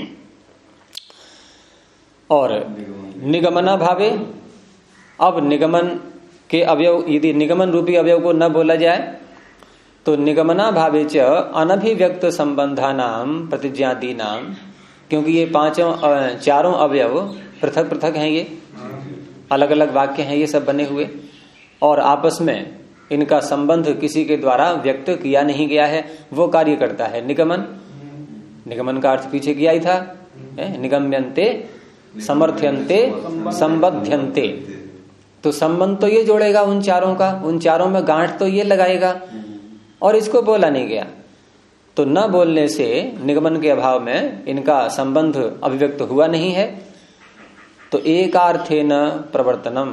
और निगमना भावे, अब निगमन के अवयव, यदि निगमन रूपी अवयव को न बोला जाए तो निगमना भावे च अनभिव्यक्त संबंधानाम प्रतिज्ञादीनाम, क्योंकि ये चारों अवयव पृथक पृथक हैं, ये अलग अलग वाक्य हैं, ये सब बने हुए, और आपस में इनका संबंध किसी के द्वारा व्यक्त किया नहीं गया है, वो कार्य करता है निगमन। निगमन का अर्थ पीछे किया ही था, निगम्यन्ते समर्थ्यन्ते संबध्यन्ते, तो संबंध तो ये जोड़ेगा उन चारों का, उन चारों में गांठ तो ये लगाएगा, और इसको बोला नहीं गया। तो न बोलने से निगमन के अभाव में इनका संबंध अभिव्यक्त हुआ नहीं है, तो एकार्थेन प्रवर्तनम,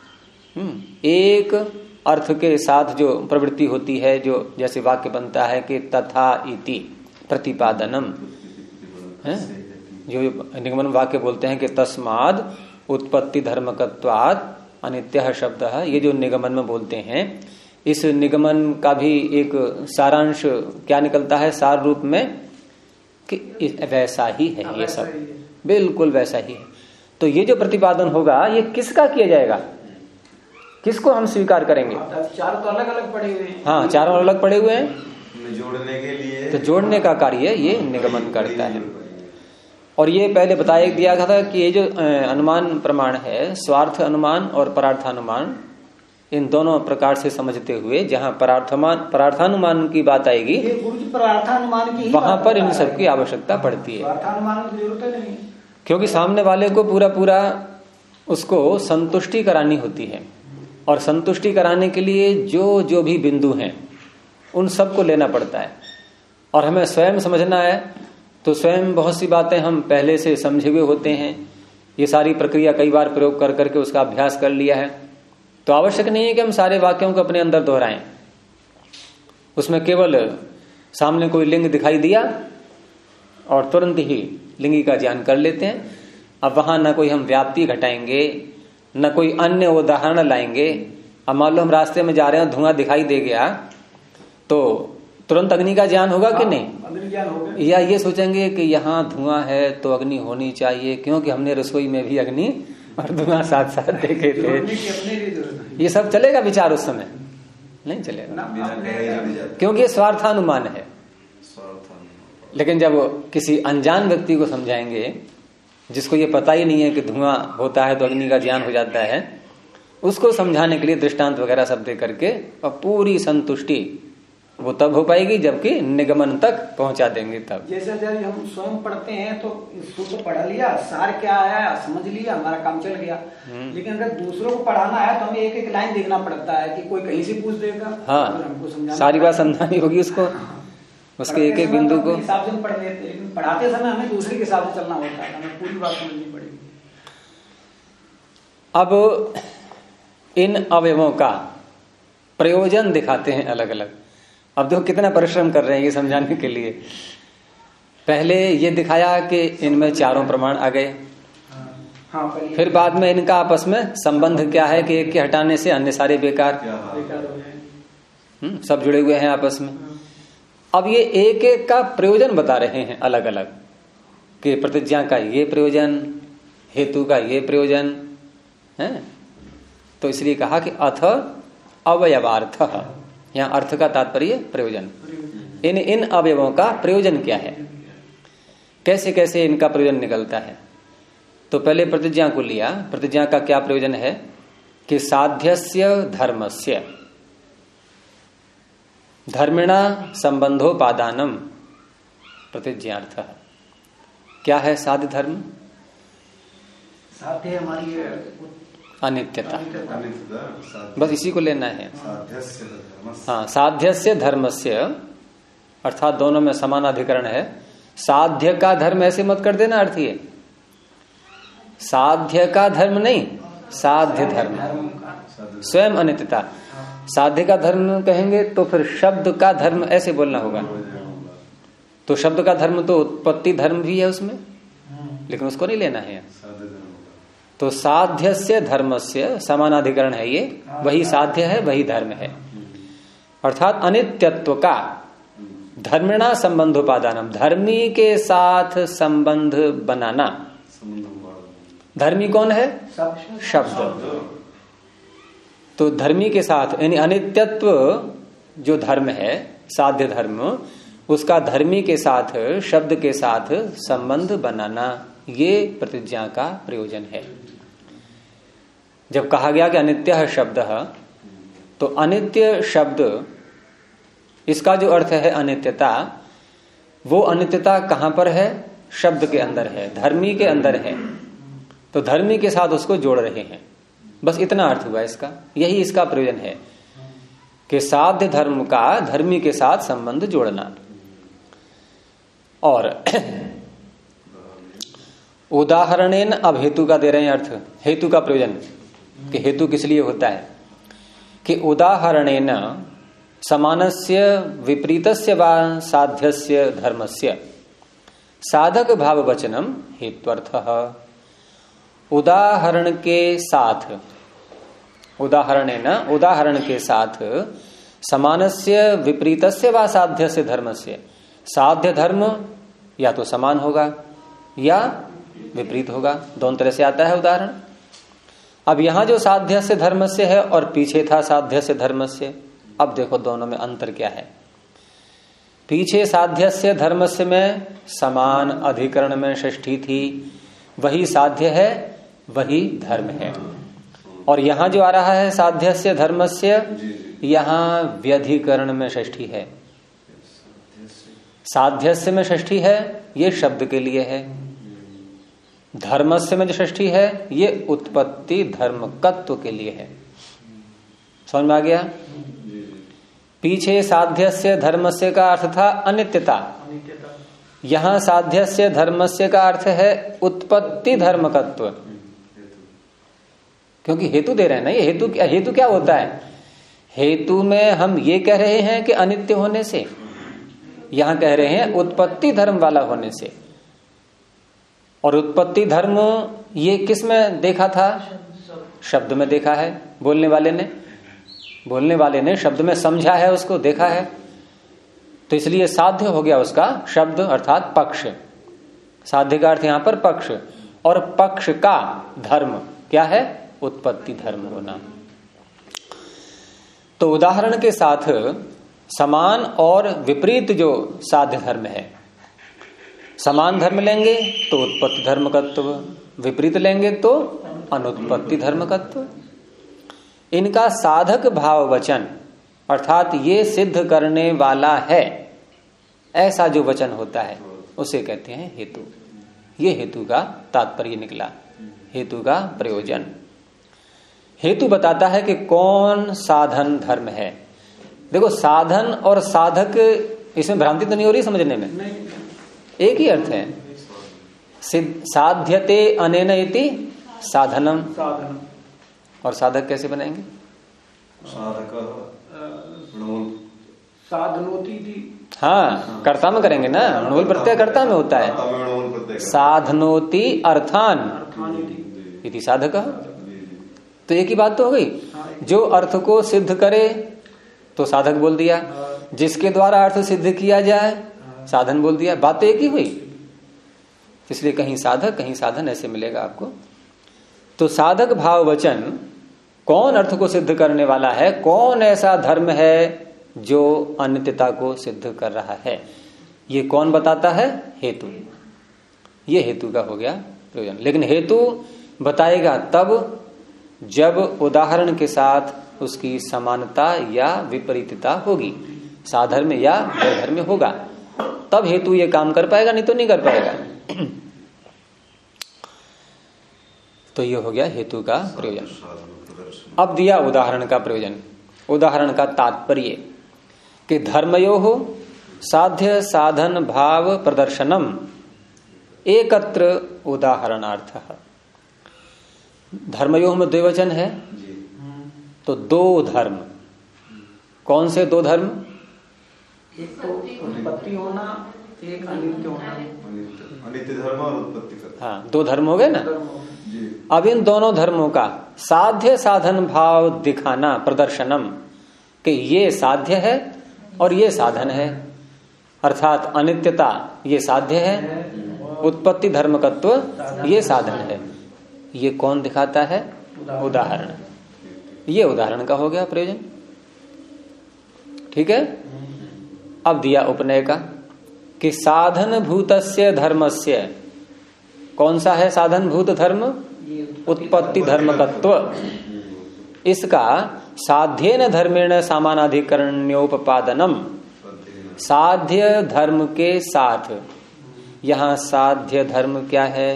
एक अर्थ के साथ जो प्रवृत्ति होती है, जो जैसे वाक्य बनता है कि तथा इति प्रतिपादनम, जो निगमन वाक्य बोलते हैं कि तस्माद उत्पत्ति धर्मकत्वात् अनित्यः शब्दः, ये जो निगमन में बोलते हैं, इस निगमन का भी एक सारांश क्या निकलता है सार रूप में, कि वैसा ही है, ये सब बिल्कुल वैसा ही है। तो ये जो प्रतिपादन होगा ये किसका किया जाएगा, किसको हम स्वीकार करेंगे? चारों तो अलग अलग पड़े हुए हैं। हाँ, चारों अलग पड़े हुए हैं, जोड़ने के लिए, तो जोड़ने का कार्य ये निगमन करता है। और ये पहले बताया दिया था कि ये जो अनुमान प्रमाण है, स्वार्थ अनुमान और परार्थानुमान, इन दोनों प्रकार से समझते हुए जहाँ परार्थानुमान की बात आएगी, परार्थानुमान की वहां पर इन सबकी आवश्यकता पड़ती है, परार्थानुमान की जरूरत नहीं, क्योंकि सामने वाले को पूरा पूरा उसको संतुष्टि करानी होती है, और संतुष्टि कराने के लिए जो जो भी बिंदु हैं उन सबको लेना पड़ता है। और हमें स्वयं समझना है तो स्वयं बहुत सी बातें हम पहले से समझे हुए होते हैं, ये सारी प्रक्रिया कई बार प्रयोग कर करके उसका अभ्यास कर लिया है, तो आवश्यक नहीं है कि हम सारे वाक्यों को अपने अंदर दोहराएं। उसमें केवल सामने कोई लिंग दिखाई दिया और तुरंत ही लिंगी का ज्ञान कर लेते हैं। अब वहां न कोई हम व्याप्ति घटाएंगे, न कोई अन्य उदाहरण लाएंगे। अब मान लो हम रास्ते में जा रहे हैं, धुआं दिखाई दे गया तो तुरंत अग्नि का ज्ञान होगा कि नहीं? अग्नि ज्ञान होगा। या ये सोचेंगे कि यहाँ धुआं है तो अग्नि होनी चाहिए, क्योंकि हमने रसोई में भी अग्नि और धुआं साथ साथ देखे थे। ये सब चलेगा विचार उस समय? नहीं चलेगा, क्योंकि ये स्वार्थानुमान है। लेकिन जब किसी अनजान व्यक्ति को समझाएंगे, जिसको ये पता ही नहीं है कि धुआं होता है तो अग्नि का ज्ञान हो जाता है, उसको समझाने के लिए दृष्टांत वगैरह सब दे करके और पूरी संतुष्टि वो तब हो पाएगी जबकि निगमन तक पहुंचा देंगे। तब जैसे जब हम स्वयं पढ़ते हैं तो सूत्र पढ़ लिया, सार क्या आया समझ लिया, हमारा काम चल गया। लेकिन अगर दूसरों को पढ़ाना है तो हमें एक एक लाइन देखना पड़ता है कि कोई कहीं से पूछ देगा। हाँ, हमको समझाना, सारी बात समझानी होगी उसको, उसके एक एक बिंदु को हिसाब से पढ़ लेते, लेकिन पढ़ाते समय हमें दूसरे के हिसाब से चलना होता है, हमें पूरी बात समझनी पड़ेगी। अब इन अवयवों का प्रयोजन दिखाते हैं अलग अलग। अब देखो कितना परिश्रम कर रहे हैं ये समझाने के लिए। पहले ये दिखाया कि इनमें चारों प्रमाण आ गए, फिर बाद में इनका आपस में संबंध क्या है कि एक के हटाने से अन्य सारे बेकार सब जुड़े हुए हैं आपस में। अब ये एक एक का प्रयोजन बता रहे हैं अलग अलग, कि प्रतिज्ञा का ये प्रयोजन, हेतु का ये प्रयोजन है। तो इसलिए कहा कि अथ अवयवार्थ, यहाँ अर्थ का तात्पर्य प्रयोजन। इन अवयवों का प्रयोजन क्या है, कैसे कैसे इनका प्रयोजन निकलता है। तो पहले प्रतिज्ञा को लिया। प्रतिज्ञा का क्या प्रयोजन है कि साध्यस्य धर्मस्य धर्मिणा संबंधोपादानम प्रतिज्ञार्थ। क्या है साध्य धर्म? साध्य हमारी अनित्यता, बस इसी को लेना है। हाँ, साध्यस्य धर्मस्य, अर्थात दोनों में समान अधिकरण है। साध्य का धर्म ऐसे मत कर देना, अर्थ ये साध्य का धर्म नहीं, साध्य धर्म, स्वयं अनित्यता। साध्य का धर्म कहेंगे तो फिर शब्द का धर्म ऐसे बोलना होगा। तो शब्द का धर्म तो उत्पत्ति धर्म भी है उसमें, लेकिन उसको नहीं लेना है। तो साध्यस्य धर्मस्य समानाधिकरण है ये, वही साध्य है वही धर्म है। अर्थात अनित्यत्व का धर्मिणा संबंधोपादानम, धर्मी के साथ संबंध बनाना। धर्मी कौन है? शब्द। तो धर्मी के साथ यानी अनित्यत्व जो धर्म है, साध्य धर्म, उसका धर्मी के साथ शब्द के साथ संबंध बनाना, ये प्रतिज्ञा का प्रयोजन है। जब कहा गया कि अनित्य है शब्द, तो अनित्य शब्द, इसका जो अर्थ है अनित्यता, वो अनित्यता कहां पर है? शब्द के अंदर है, धर्मी के अंदर है। तो धर्मी के साथ उसको जोड़ रहे हैं, बस इतना अर्थ हुआ इसका। यही इसका प्रयोजन है कि साध्य धर्म का धर्मी के साथ संबंध जोड़ना। और उदाहरणेन, अब हेतु का दे रहे हैं अर्थ, हेतु का प्रयोजन कि हेतु किस लिए होता है कि उदाहरणेन समानस्य विपरीतस्य वा साध्यस्य धर्मस्य साधक भाव वचनम हेत्वर्थः। उदाहरण के साथ, उदाहरणेन उदाहरण के साथ, समानस्य विपरीतस्य वा साध्यस्य धर्मस्य, साध्य धर्म या तो समान होगा या विपरीत होगा, दोनों तरह से आता है उदाहरण। अब यहां जो साध्य से धर्म से है और पीछे था साध्य से धर्म से, अब देखो दोनों में अंतर क्या है। पीछे साध्य से धर्म से में समान अधिकरण में षष्ठी थी, वही साध्य है वही धर्म है। और यहां जो आ रहा है साध्य से धर्म से, यहां व्यधिकरण में षष्ठी है। साध्यस्य में षष्ठी है, ये शब्द के लिए है। धर्मस्य में जो षष्ठी है, ये उत्पत्ति धर्मकत्व के लिए है। समझ में आ गया? पीछे साध्यस्य धर्मस्य का अर्थ था अनित्यता, यहां साध्यस्य धर्मस्य का अर्थ है उत्पत्ति धर्मकत्व। क्योंकि हेतु दे रहे हैं ना, ये हेतु क्या होता है? हेतु में हम ये कह रहे हैं कि अनित्य होने से, यहां कह रहे हैं उत्पत्ति धर्म वाला होने से। और उत्पत्ति धर्म ये किस में देखा था? शब्द में देखा है बोलने वाले ने शब्द में समझा है, उसको देखा है, तो इसलिए साध्य हो गया उसका शब्द अर्थात पक्ष। साध्य का अर्थ यहां पर पक्ष, और पक्ष का धर्म क्या है? उत्पत्ति धर्म होना। तो उदाहरण के साथ समान और विपरीत जो साध्य धर्म है, समान धर्म लेंगे तो उत्पत्ति धर्मकत्व, विपरीत लेंगे तो अनुत्पत्ति धर्मकत्व। इनका साधक भाव वचन अर्थात ये सिद्ध करने वाला है, ऐसा जो वचन होता है उसे कहते हैं हेतु। ये हेतु का तात्पर्य निकला, हेतु का प्रयोजन। हेतु बताता है कि कौन साधन धर्म है। देखो साधन और साधक, इसमें भ्रांति तो नहीं हो रही समझने में? एक ही अर्थ है। साध्यते अनेन इति साधनम, और साधक कैसे बनाएंगे? हाँ, कर्ता में करेंगे ना, अणुवल प्रत्यय कर्ता में होता है। साधनोति अर्थान इति साधक, तो एक ही बात तो हो गई। जो अर्थ को सिद्ध करे तो साधक बोल दिया, जिसके द्वारा अर्थ सिद्ध किया जाए साधन बोल दिया, बात तो एक ही हुई। इसलिए कहीं साधक कहीं साधन ऐसे मिलेगा आपको। तो साधक भाव वचन कौन अर्थ को सिद्ध करने वाला है, कौन ऐसा धर्म है जो अनित्यता को सिद्ध कर रहा है, ये कौन बताता है? हेतु। ये हेतु का हो गया प्रयोजन। लेकिन हेतु बताएगा तब जब उदाहरण के साथ उसकी समानता या विपरीतता होगी, साधर्म या वैधर्म्य होगा, तब हेतु ये काम कर पाएगा, नहीं तो नहीं कर पाएगा। तो ये हो गया हेतु का प्रयोजन। अब दिया उदाहरण का प्रयोजन, उदाहरण का तात्पर्य कि धर्मयोः साध्य साधन भाव प्रदर्शनम एकत्र उदाहरणार्थः। धर्मयोः में द्विवचन है, तो दो धर्म। कौन से दो धर्म? एक तो उत्पत्ति होना, एक अनित्य होना। अनित्य धर्म और उत्पत्ति। हाँ, दो धर्म हो गए ना। अब इन दोनों धर्मों का साध्य साधन भाव दिखाना, प्रदर्शनम, कि ये साध्य है और ये साधन है, अर्थात अनित्यता ये साध्य है, उत्पत्ति धर्मकत्व ये साधन है। ये कौन दिखाता है? उदाहरण। ये उदाहरण का हो गया प्रयोजन। ठीक है। अब दिया उपनय का कि साधन भूतस्य धर्मस्य, कौन सा है साधन भूत धर्म? उत्पत्ति धर्मकत्व। इसका साध्येन धर्मेण सामानाधिकरण्योपपादनम, साध्य धर्म के साथ। यहां साध्य धर्म क्या है?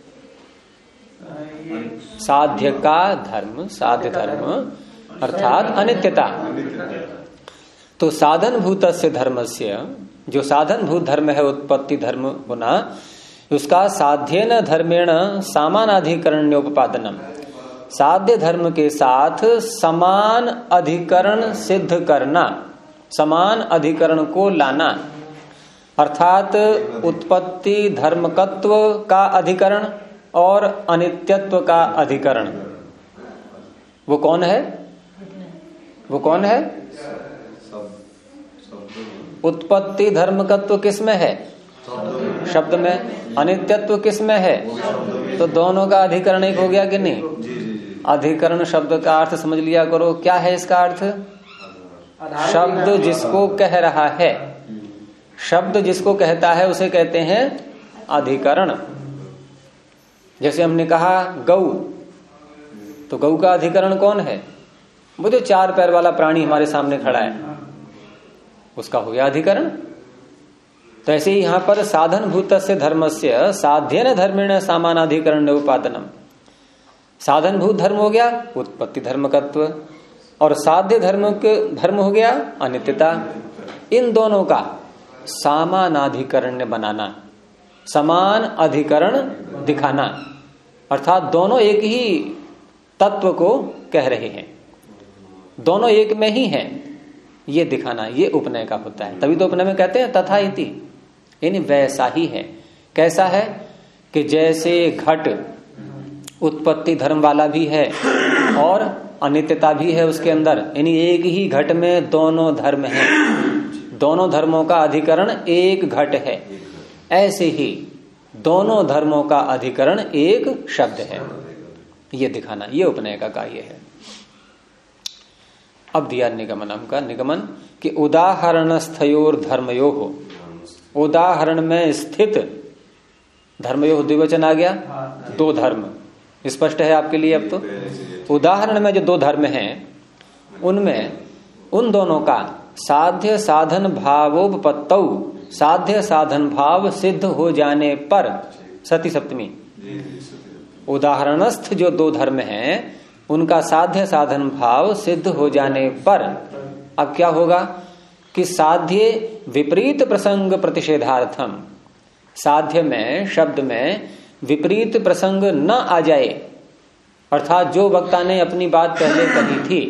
साध्य का धर्म, साध्य धर्म अर्थात अनित्यता। तो साधन भूतस्य धर्मस्य, जो साधन भूत धर्म है उत्पत्ति धर्म होना, उसका साध्येन धर्मेण सामानाधिकरण्योपपादनम, साध्य धर्म के साथ समान अधिकरण सिद्ध करना, समान अधिकरण को लाना, अर्थात उत्पत्ति धर्मकत्व का अधिकरण और अनित्यत्व का अधिकरण। वो कौन है? वो कौन है? उत्पत्ति धर्मकत्व किस में है? शब्द में। अनित्यत्व किस में है? तो दोनों का अधिकरण एक हो गया कि नहीं? अधिकरण शब्द का अर्थ समझ लिया करो। क्या है इसका अर्थ? शब्द जिसको कह रहा है, शब्द जिसको कहता है उसे कहते हैं अधिकरण। जैसे हमने कहा गऊ, तो गऊ का अधिकरण कौन है? वो जो चार पैर वाला प्राणी हमारे सामने खड़ा है, उसका हो गया अधिकरण। तो ऐसे ही यहां पर साधन भूतस्य धर्मस्य साध्येन धर्मेण सामानाधिकरण उपादनम, साधन भूत धर्म हो गया उत्पत्ति धर्मकत्व, और साध्य धर्म हो गया अनित्यता। इन दोनों का सामानाधिकरण बनाना, समान अधिकरण दिखाना, अर्थात दोनों एक ही तत्व को कह रहे हैं, दोनों एक में ही हैं, ये दिखाना, ये उपनय का होता है। तभी तो उपनय में कहते हैं तथा इति, यानी वैसा ही है। कैसा है कि जैसे घट उत्पत्ति धर्म वाला भी है और अनित्यता भी है उसके अंदर, यानी एक ही घट में दोनों धर्म हैं, दोनों धर्मों का अधिकरण एक घट है, ऐसे ही दोनों धर्मों का अधिकरण एक शब्द है, ये दिखाना, ये उपनय का कार्य है। अब दिया निगमनम का निगमन कि उदाहरणस्थयोर धर्मयो हो, उदाहरण में स्थित धर्मयो द्विवचन आ गया, दो धर्म स्पष्ट है आपके लिए। अब तो उदाहरण में जो दो धर्म हैं उनमें उन दोनों का साध्य साधन भावोपपत्तौ, साध्य साधन भाव सिद्ध हो जाने पर, सती सप्तमी, उदाहरणस्थ जो दो धर्म हैं उनका साध्य साधन भाव सिद्ध हो जाने पर अब क्या होगा कि साध्य विपरीत प्रसंग प्रतिषेधार्थम, साध्य में शब्द में विपरीत प्रसंग न आ जाए, अर्थात जो वक्ता ने अपनी बात पहले कही थी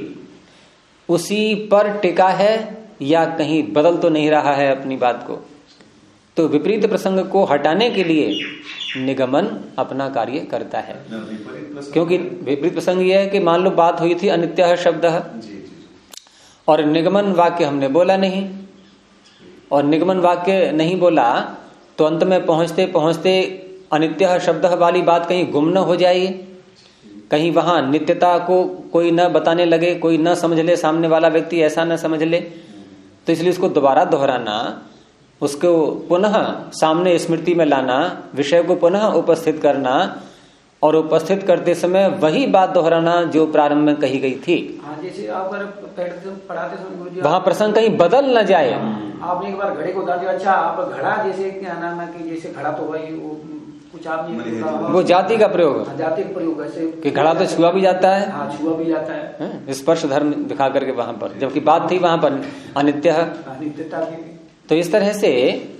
उसी पर टिका है या कहीं बदल तो नहीं रहा है अपनी बात को, तो विपरीत प्रसंग को हटाने के लिए निगमन अपना कार्य करता है। क्योंकि विपरीत प्रसंग यह है कि मान लो बात हुई थी अनित्य शब्द और निगमन वाक्य हमने बोला नहीं, और निगमन वाक्य नहीं बोला तो अंत में पहुंचते पहुंचते अनित्य शब्द वाली बात कहीं गुम न हो जाए, कहीं वहां नित्यता को कोई न बताने लगे, कोई न समझ ले, सामने वाला व्यक्ति ऐसा न समझ ले, तो इसलिए उसको दोबारा दोहराना, उसको पुनः सामने स्मृति में लाना, विषय को पुनः उपस्थित करना और उपस्थित करते समय वही बात दोहराना जो प्रारंभ में कही गई थी। जैसे आप पढ़ाते समय वहां प्रसंग कहीं बदल न जाए। आपने एक बार घड़े को उतार दिया, अच्छा आप घड़ा जैसे क्या नाम है कि जैसे घड़ा तो भाई वो कुछ आपने वो जाति का प्रयोग, जाति का प्रयोग ऐसे कि घड़ा तो छुआ भी जाता है, हाँ छुआ भी जाता है, स्पर्श धर्म दिखा करके वहां पर, जबकि बात थी वहां पर अनित्यता की। तो इस तरह से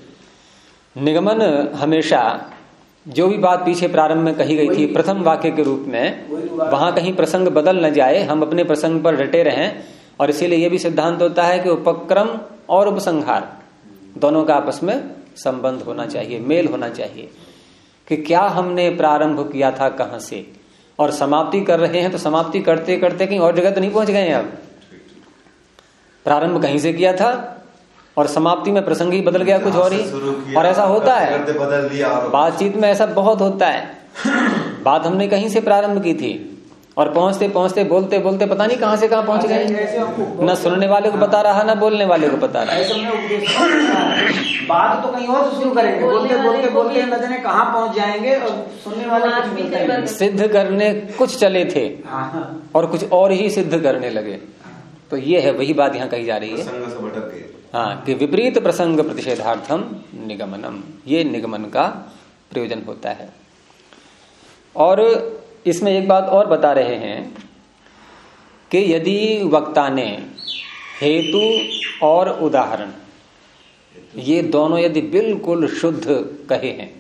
निगमन हमेशा जो भी बात पीछे प्रारंभ में कही गई थी प्रथम वाक्य के रूप में, वहां कहीं प्रसंग बदल न जाए, हम अपने प्रसंग पर डटे रहें। और इसीलिए यह भी सिद्धांत होता है कि उपक्रम और उपसंहार दोनों का आपस में संबंध होना चाहिए, मेल होना चाहिए, कि क्या हमने प्रारंभ किया था कहां से और समाप्ति कर रहे हैं, तो समाप्ति करते करते कहीं और जगह तो नहीं पहुंच गए हैं। अब प्रारंभ कहीं से किया था और समाप्ति में प्रसंग ही बदल गया कुछ और ही, और ऐसा होता है बदल दिया, बातचीत में ऐसा बहुत होता है। बात हमने कहीं से प्रारंभ की थी और पहुंचते पहुंचते बोलते बोलते पता नहीं कहां से कहां पहुंच गए, न सुनने वाले को बता रहा, न बोलने वाले को बता रहा है। बात तो कहीं और शुरू करेंगे, बोलते बोलते बोलते न जाने कहां पहुंच जाएंगे और सुनने वाले सिद्ध करने कुछ चले थे और कुछ और ही सिद्ध करने लगे। तो ये है वही बात यहाँ कही जा रही है, हाँ, कि विपरीत प्रसंग प्रतिषेधार्थम निगमनम, ये निगमन का प्रयोजन होता है। और इसमें एक बात और बता रहे हैं कि यदि वक्ता ने हेतु और उदाहरण ये दोनों यदि बिल्कुल शुद्ध कहे हैं,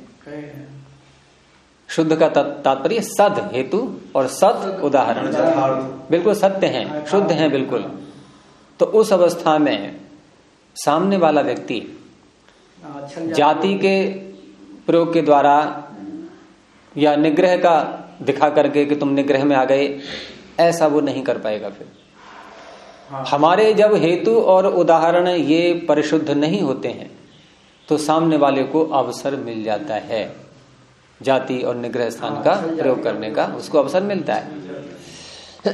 शुद्ध का तात्पर्य सद हेतु और सद उदाहरण बिल्कुल सत्य हैं, शुद्ध हैं बिल्कुल, तो उस अवस्था में सामने वाला व्यक्ति जाति के प्रयोग के द्वारा या निग्रह का दिखा करके कि तुम निग्रह में आ गए, ऐसा वो नहीं कर पाएगा। फिर हमारे जब हेतु और उदाहरण ये परिशुद्ध नहीं होते हैं तो सामने वाले को अवसर मिल जाता है, जाति और निग्रह स्थान का प्रयोग करने का उसको अवसर मिलता है।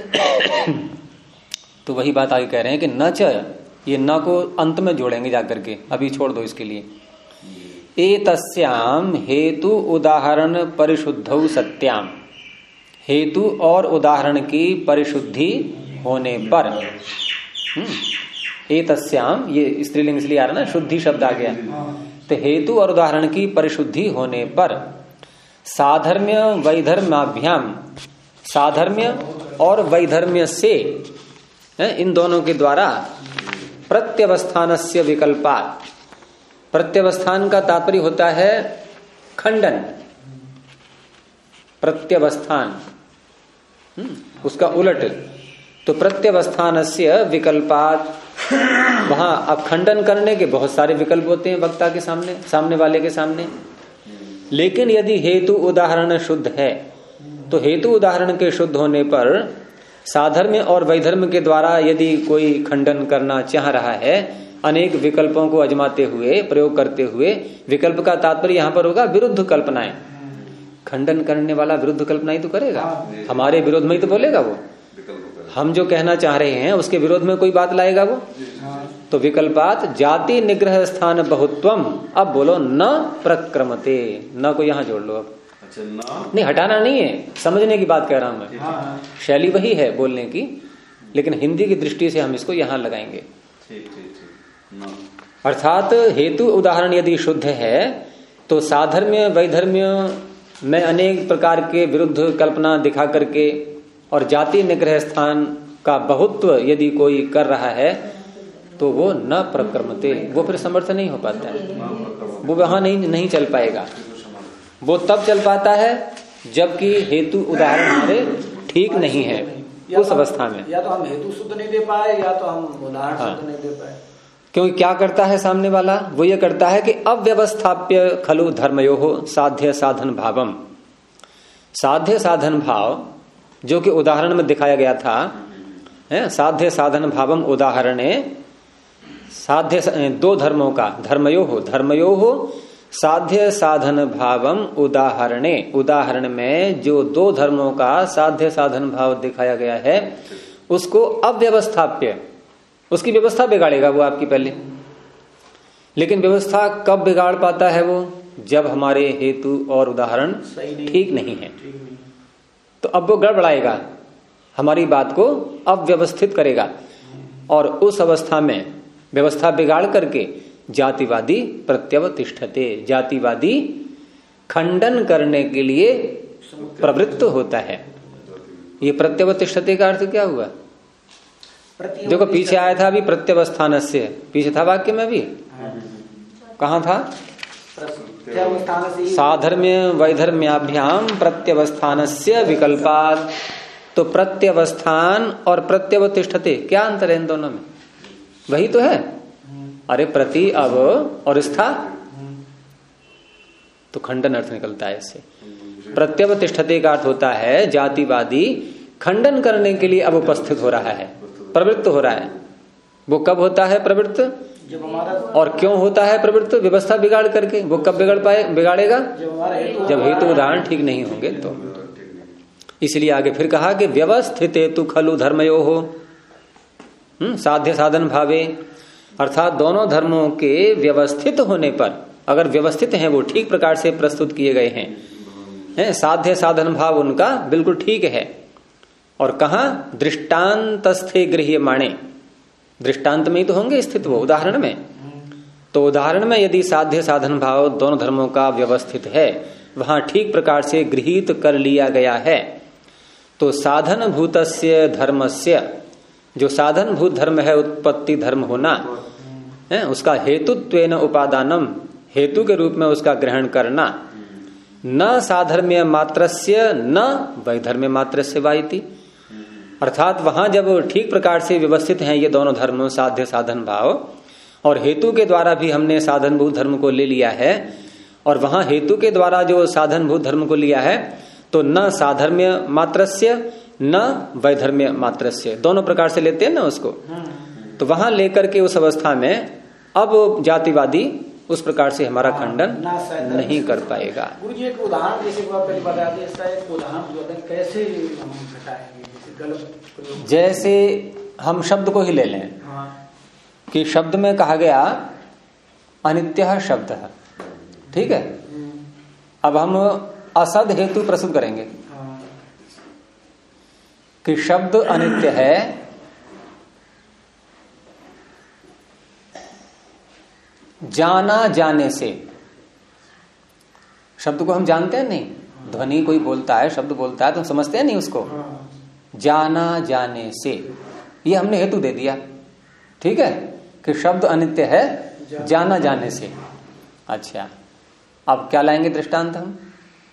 तो वही बात आगे कह रहे हैं कि न च, ये न को अंत में जोड़ेंगे जाकर के, अभी छोड़ दो इसके लिए। एतस्याम हेतु उदाहरण परिशुद्धौ सत्याम, हेतु और उदाहरण की परिशुद्धि होने पर, एतस्याम ये स्त्रीलिंग इसलिए आ रहा ना, शुद्धि शब्द आ गया, तो हेतु और उदाहरण की परिशुद्धि होने पर साधर्म्य वैधर्म्याभ्याम, साधर्म्य और वैधर्म्य से, इन दोनों के द्वारा प्रत्यवस्थानस्य विकल्पात्, प्रत्यवस्थान का तात्पर्य होता है खंडन, प्रत्यवस्थान उसका उलट, तो प्रत्यवस्थानस्य विकल्पात, वहां अब खंडन करने के बहुत सारे विकल्प होते हैं वक्ता के सामने, सामने वाले के सामने। लेकिन यदि हेतु उदाहरण शुद्ध है तो हेतु उदाहरण के शुद्ध होने पर साधर्म्य और वैधर्म्य के द्वारा यदि कोई खंडन करना चाह रहा है, अनेक विकल्पों को अजमाते हुए, प्रयोग करते हुए, विकल्प का तात्पर्य यहां पर होगा विरुद्ध कल्पनाएं। खंडन करने वाला विरुद्ध कल्पनाएं तो करेगा, हमारे विरोध में ही तो बोलेगा वो। हम जो कहना चाह रहे हैं उसके विरोध में कोई बात लाएगा वो। तो विकल्पात जाति निग्रह स्थान बहुत्वम, अब बोलो न प्रक्रमते, न को यहां जोड़ लो। अब अच्छा, न नहीं, हटाना नहीं है, समझने की बात कह रहा हूं मैं। शैली वही है बोलने की, लेकिन हिंदी की दृष्टि से हम इसको यहां लगाएंगे। अर्थात हेतु उदाहरण यदि शुद्ध है तो साधर्म्य वैधर्म्य में अनेक प्रकार के विरुद्ध कल्पना दिखा करके और जाति निग्रह स्थान का बहुत्व यदि कोई कर रहा है तो वो न प्रक्रमते, वो फिर समर्थ नहीं हो पाता है, वो वहां नहीं चल पाएगा। वो तब चल पाता है जबकि हेतु उदाहरण हमारे ठीक नहीं है, उस अवस्था में। या तो हम हेतु शुद्ध नहीं दे पाए या तो हम उदाहरण शुद्ध नहीं दे पाए। क्योंकि क्या करता है सामने वाला, वो ये करता है कि अव्यवस्थाप्य खलु धर्मयोः साध्य साधन भावम। साध्य साधन भाव जो कि उदाहरण में दिखाया गया था, साध्य साधन भावम उदाहरणे, साध्य दो धर्मों का, धर्मयोः साध्य साधन भावम उदाहरणे, उदाहरण में जो दो धर्मों का साध्य साधन भाव दिखाया गया है उसको अव्यवस्थाप्य, उसकी व्यवस्था बिगाड़ेगा वो आपकी पहले। लेकिन व्यवस्था कब बिगाड़ पाता है वो, जब हमारे हेतु और उदाहरण ठीक नहीं है, तो अब वो गड़बड़ाएगा, हमारी बात को अव्यवस्थित करेगा और उस अवस्था में व्यवस्था बिगाड़ करके जातिवादी प्रत्यवतिष्ठते, जातिवादी खंडन करने के लिए प्रवृत्त होता है। ये प्रत्यवतिष्ठते का अर्थ क्या हुआ, देखो पीछे आया था अभी प्रत्यवस्थान से, पीछे था वाक्य में भी, कहा था साधर्म्य वैधर्म्याभ्याम प्रत्यवस्थानस्य विकल्पात। तो प्रत्यवस्थान और प्रत्यवतिष्ठते क्या अंतर है इन दोनों में, वही तो है। अरे प्रति अव और स्था, तो खंडन अर्थ निकलता है इससे। प्रत्यवतिष्ठते का अर्थ होता है जातिवादी खंडन करने के लिए अब उपस्थित हो रहा है, प्रवृत्त हो रहा है। वो कब होता है प्रवृत्त, और क्यों होता है प्रवृत्त, व्यवस्था बिगाड़ करके। वो कब बिगाड़ेगा, जब हेतु उदाहरण ठीक नहीं होंगे तो। इसलिए आगे फिर कहा कि व्यवस्थित हेतु खलु धर्मयोः साध्य साधन भावे, अर्थात दोनों धर्मों के व्यवस्थित होने पर, अगर व्यवस्थित हैं वो ठीक प्रकार से प्रस्तुत किए गए हैं, साध्य साधन भाव उनका बिल्कुल ठीक है। और कहा दृष्टांतस्थे गृह्यमाणे, दृष्टांत में ही तो होंगे स्थित वो, उदाहरण में। तो उदाहरण में यदि साध्य साधन भाव दोनों धर्मों का व्यवस्थित है, वहां ठीक प्रकार से गृहीत कर लिया गया है, तो साधन भूतस्य धर्मस्य, जो साधन भूत धर्म है उत्पत्ति धर्म होना, उसका हेतुत्वेन उपादानम, हेतु के रूप में उसका ग्रहण करना, न साधर्म्य मात्रस्य न वैधर्म्य मात्रस्य वाइति। अर्थात वहां जब ठीक प्रकार से व्यवस्थित हैं ये दोनों धर्म, साध्य साधन भाव, और हेतु के द्वारा भी हमने साधन भूत धर्म को ले लिया है, और वहां हेतु के द्वारा जो साधन भूत धर्म को लिया है, तो न साधर्म्य मात्रस्य न वैधर्म्य मात्रस्य, दोनों प्रकार से लेते हैं ना उसको। तो वहां लेकर के उस अवस्था में अब जातिवादी उस प्रकार से हमारा खंडन नहीं कर पाएगा। गुरु जी एक उदाहरण जैसे पहले बता दिया, इसका एक उदाहरण कैसे हम घटाएंगे गलत। जैसे हम शब्द को ही ले लें कि शब्द में कहा गया अनित्य शब्द है, ठीक है। अब हम असद हेतु प्रस्तुत करेंगे कि शब्द अनित्य है, जाना जाने से। शब्द को हम जानते हैं नहीं, ध्वनि कोई बोलता है, शब्द बोलता है तो हम समझते हैं नहीं उसको, जाना जाने से, ये हमने हेतु दे दिया, ठीक है, कि शब्द अनित्य है जाना जाने से। अच्छा, अब क्या लाएंगे दृष्टांत हम,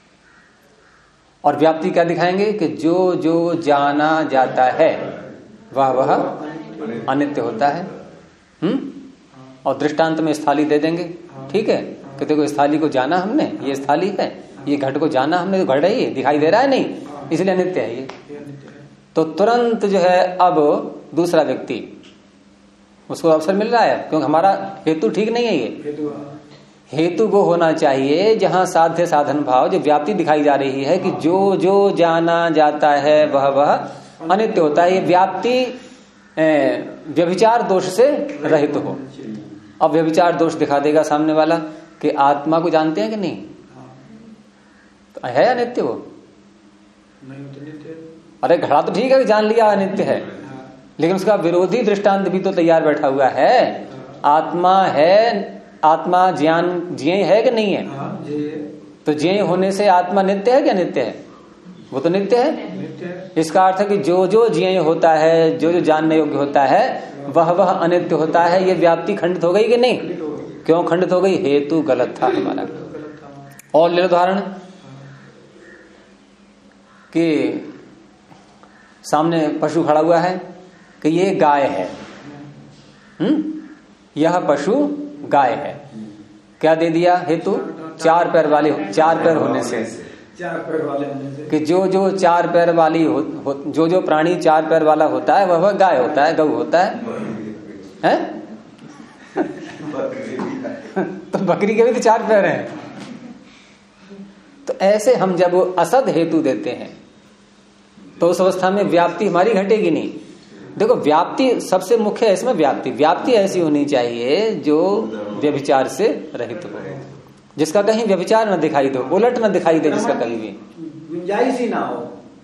और व्याप्ति क्या दिखाएंगे कि जो जो जाना जाता है वह अनित्य होता है। और दृष्टांत में स्थाली दे देंगे, ठीक है, कि देखो इस थाली को जाना हमने, ये स्थाली है, ये घट को जाना हमने, तो घट है ये दिखाई दे रहा है नहीं, इसलिए अनित्य है ये। तो तुरंत जो है अब दूसरा व्यक्ति उसको अवसर मिल रहा है, क्योंकि हमारा हेतु ठीक नहीं है। ये हेतु वो होना चाहिए जहां साध्य साधन भाव जो व्याप्ति दिखाई जा रही है कि जो जो जाना जाता है वह अनित्य होता है। ये व्याप्ति व्यभिचार दोष से रहित हो। अब व्यभिचार दोष दिखा देगा सामने वाला कि आत्मा को जानते हैं कि नहीं, तो है अनित्य वो? अरे घड़ा तो ठीक है, जान लिया अनित्य है, लेकिन उसका विरोधी दृष्टांत भी तो तैयार बैठा हुआ है। आत्मा है, आत्मा ज्ञान ज्ञेय है कि नहीं है? तो ज्ञेय होने से आत्मा नित्य है कि अनित्य है? वो तो नित्य है। इसका अर्थ है कि जो जो ज्ञेय होता है, जो जो जानने योग्य होता है, वह अनित्य होता है। ये व्याप्ति खंडित हो गई कि नहीं? क्यों खंडित हो गई? हेतु गलत था हमारा। और ले लो उदाहरण कि सामने पशु खड़ा हुआ है कि ये गाय है, यह पशु गाय है। क्या दे दिया हेतु? चार पैर होने से कि जो जो चार पैर वाली जो जो प्राणी चार पैर वाला होता है वह गाय होता है, गौ होता है? तो बकरी के भी तो चार पैर हैं। तो ऐसे हम जब असद हेतु देते हैं तो उस अवस्था में व्याप्ति हमारी घटेगी नहीं। देखो व्याप्ति सबसे मुख्य है इसमें, व्याप्ति ऐसी होनी चाहिए जो व्यभिचार से रहित हो, जिसका कहीं व्यभिचार न दिखाई दो, उलट न दिखाई दे जिसका कहीं भी गुंजाइश ही ना हो।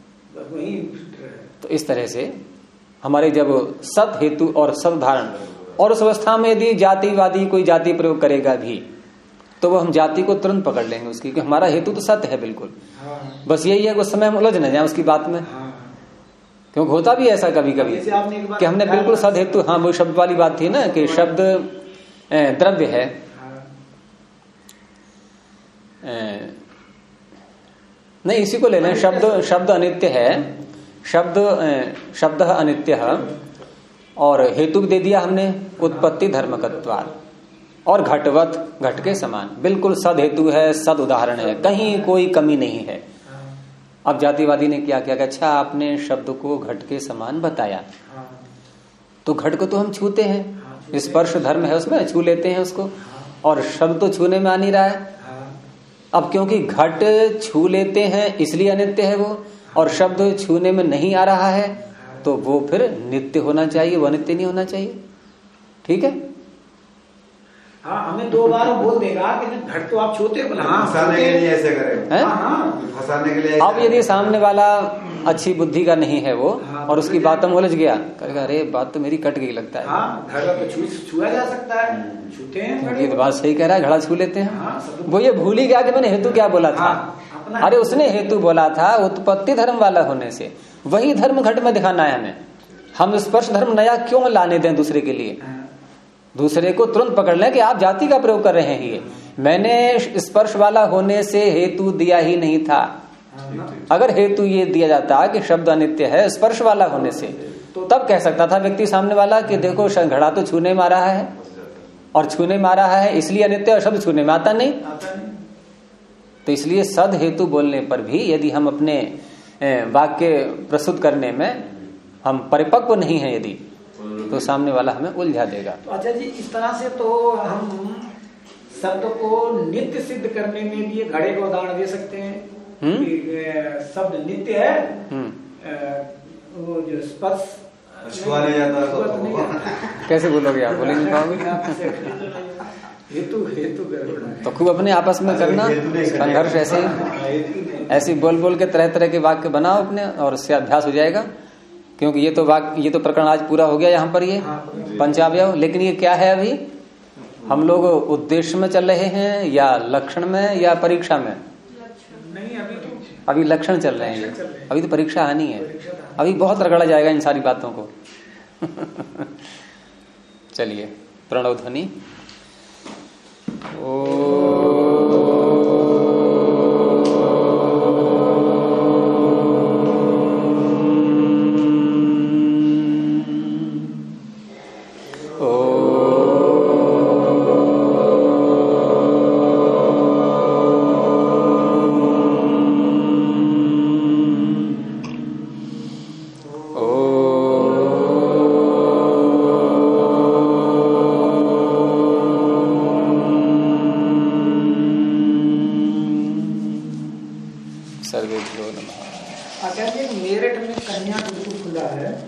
तो इस तरह से हमारे जब सत हेतु और सत धारण, और उस अवस्था में यदि जातिवादी कोई जाति प्रयोग करेगा भी तो वो हम जाति को तुरंत पकड़ लेंगे उसकी, कि हमारा हेतु तो सत्य है बिल्कुल। बस यही है कि उस समय हम उलझ न जाए उसकी बात में, क्योंकि होता भी ऐसा कभी कभी कि हमने बिल्कुल सद हेतु, हाँ वो शब्द वाली बात थी ना कि शब्द द्रव्य है, नहीं इसी को ले लें, शब्द अनित्य है, शब्द अनित्य है, और हेतु दे दिया हमने उत्पत्ति धर्मकत्वात्, और घटवत घट के समान, बिल्कुल सद हेतु है, सद उदाहरण है, कहीं कोई कमी नहीं है। अब जातिवादी ने क्या किया कि अच्छा आपने शब्द को घट के समान बताया, तो घट को तो हम छूते हैं, स्पर्श धर्म है उसमें, छू लेते हैं उसको, और शब्द तो छूने में आ नहीं रहा है। अब क्योंकि घट छू लेते हैं इसलिए अनित्य है वो, और शब्द छूने में नहीं आ रहा है, तो वो फिर नित्य होना चाहिए, वो अनित्य नहीं होना चाहिए। ठीक है, हाँ हमें दो बार बोल देगा कि घट तो आप छूते हो, फंसाने के लिए ऐसे करें, फंसाने के लिए। अब यदि सामने वाला अच्छी बुद्धि का नहीं है वो, और उसकी बात में उलझ गया, कहेगा अरे बात तो मेरी कट गई लगता है। घड़ा तो छुआ जा सकता है, छूते हैं। ये तो बात सही कह रहा है, घड़ा छू लेते हैं। वो ये भूल ही गया कि मैंने हेतु क्या बोला था। अरे उसने हेतु बोला था उत्पत्ति धर्म वाला होने से, वही धर्म घट में दिखाना है हमें। हम स्पर्श धर्म नया क्यों लाने दें दूसरे के लिए? दूसरे को तुरंत पकड़ लें कि आप जाति का प्रयोग कर रहे हैं। ये मैंने स्पर्श वाला होने से हेतु दिया ही नहीं था। अगर हेतु ये दिया जाता कि शब्द अनित्य है स्पर्श वाला होने से, तो तब कह सकता था व्यक्ति सामने वाला कि देखो घड़ा तो छूने में आ रहा है, और छूने में आ रहा है इसलिए अनित्य, और शब्द छूने में आता नहीं। तो इसलिए सद हेतु बोलने पर भी यदि हम अपने वाक्य प्रस्तुत करने में हम परिपक्व नहीं है यदि, तो सामने वाला हमें उलझा देगा। तो अच्छा जी, इस तरह से तो हम शब्द को नित्य सिद्ध करने में भी घड़े का उदाहरण दे सकते हैं। शब्द नित्य है, वो जो स्पर्श छुआ नहीं जाता कैसे बोलोगे आप? बोल नहीं पाओगे। हेतु तो खूब अपने आपस में करना संघर्ष, ऐसे बोल बोल के तरह तरह के वाक्य बनाओ अपने, और उससे अभ्यास हो जाएगा। क्योंकि ये तो प्रकरण आज पूरा हो गया यहाँ पर, ये पंचावयव। लेकिन ये क्या है? अभी हम लोग उद्देश्य में चल रहे हैं या लक्षण में या परीक्षा में? नहीं, अभी लक्षण चल रहे हैं, अभी तो परीक्षा आनी है, अभी बहुत रगड़ा जाएगा इन सारी बातों को। चलिए, प्रणव ध्वनि। सर्वेभ्यो नमः। आचार्य मेरठ में कन्या बिल्कुल खुला है।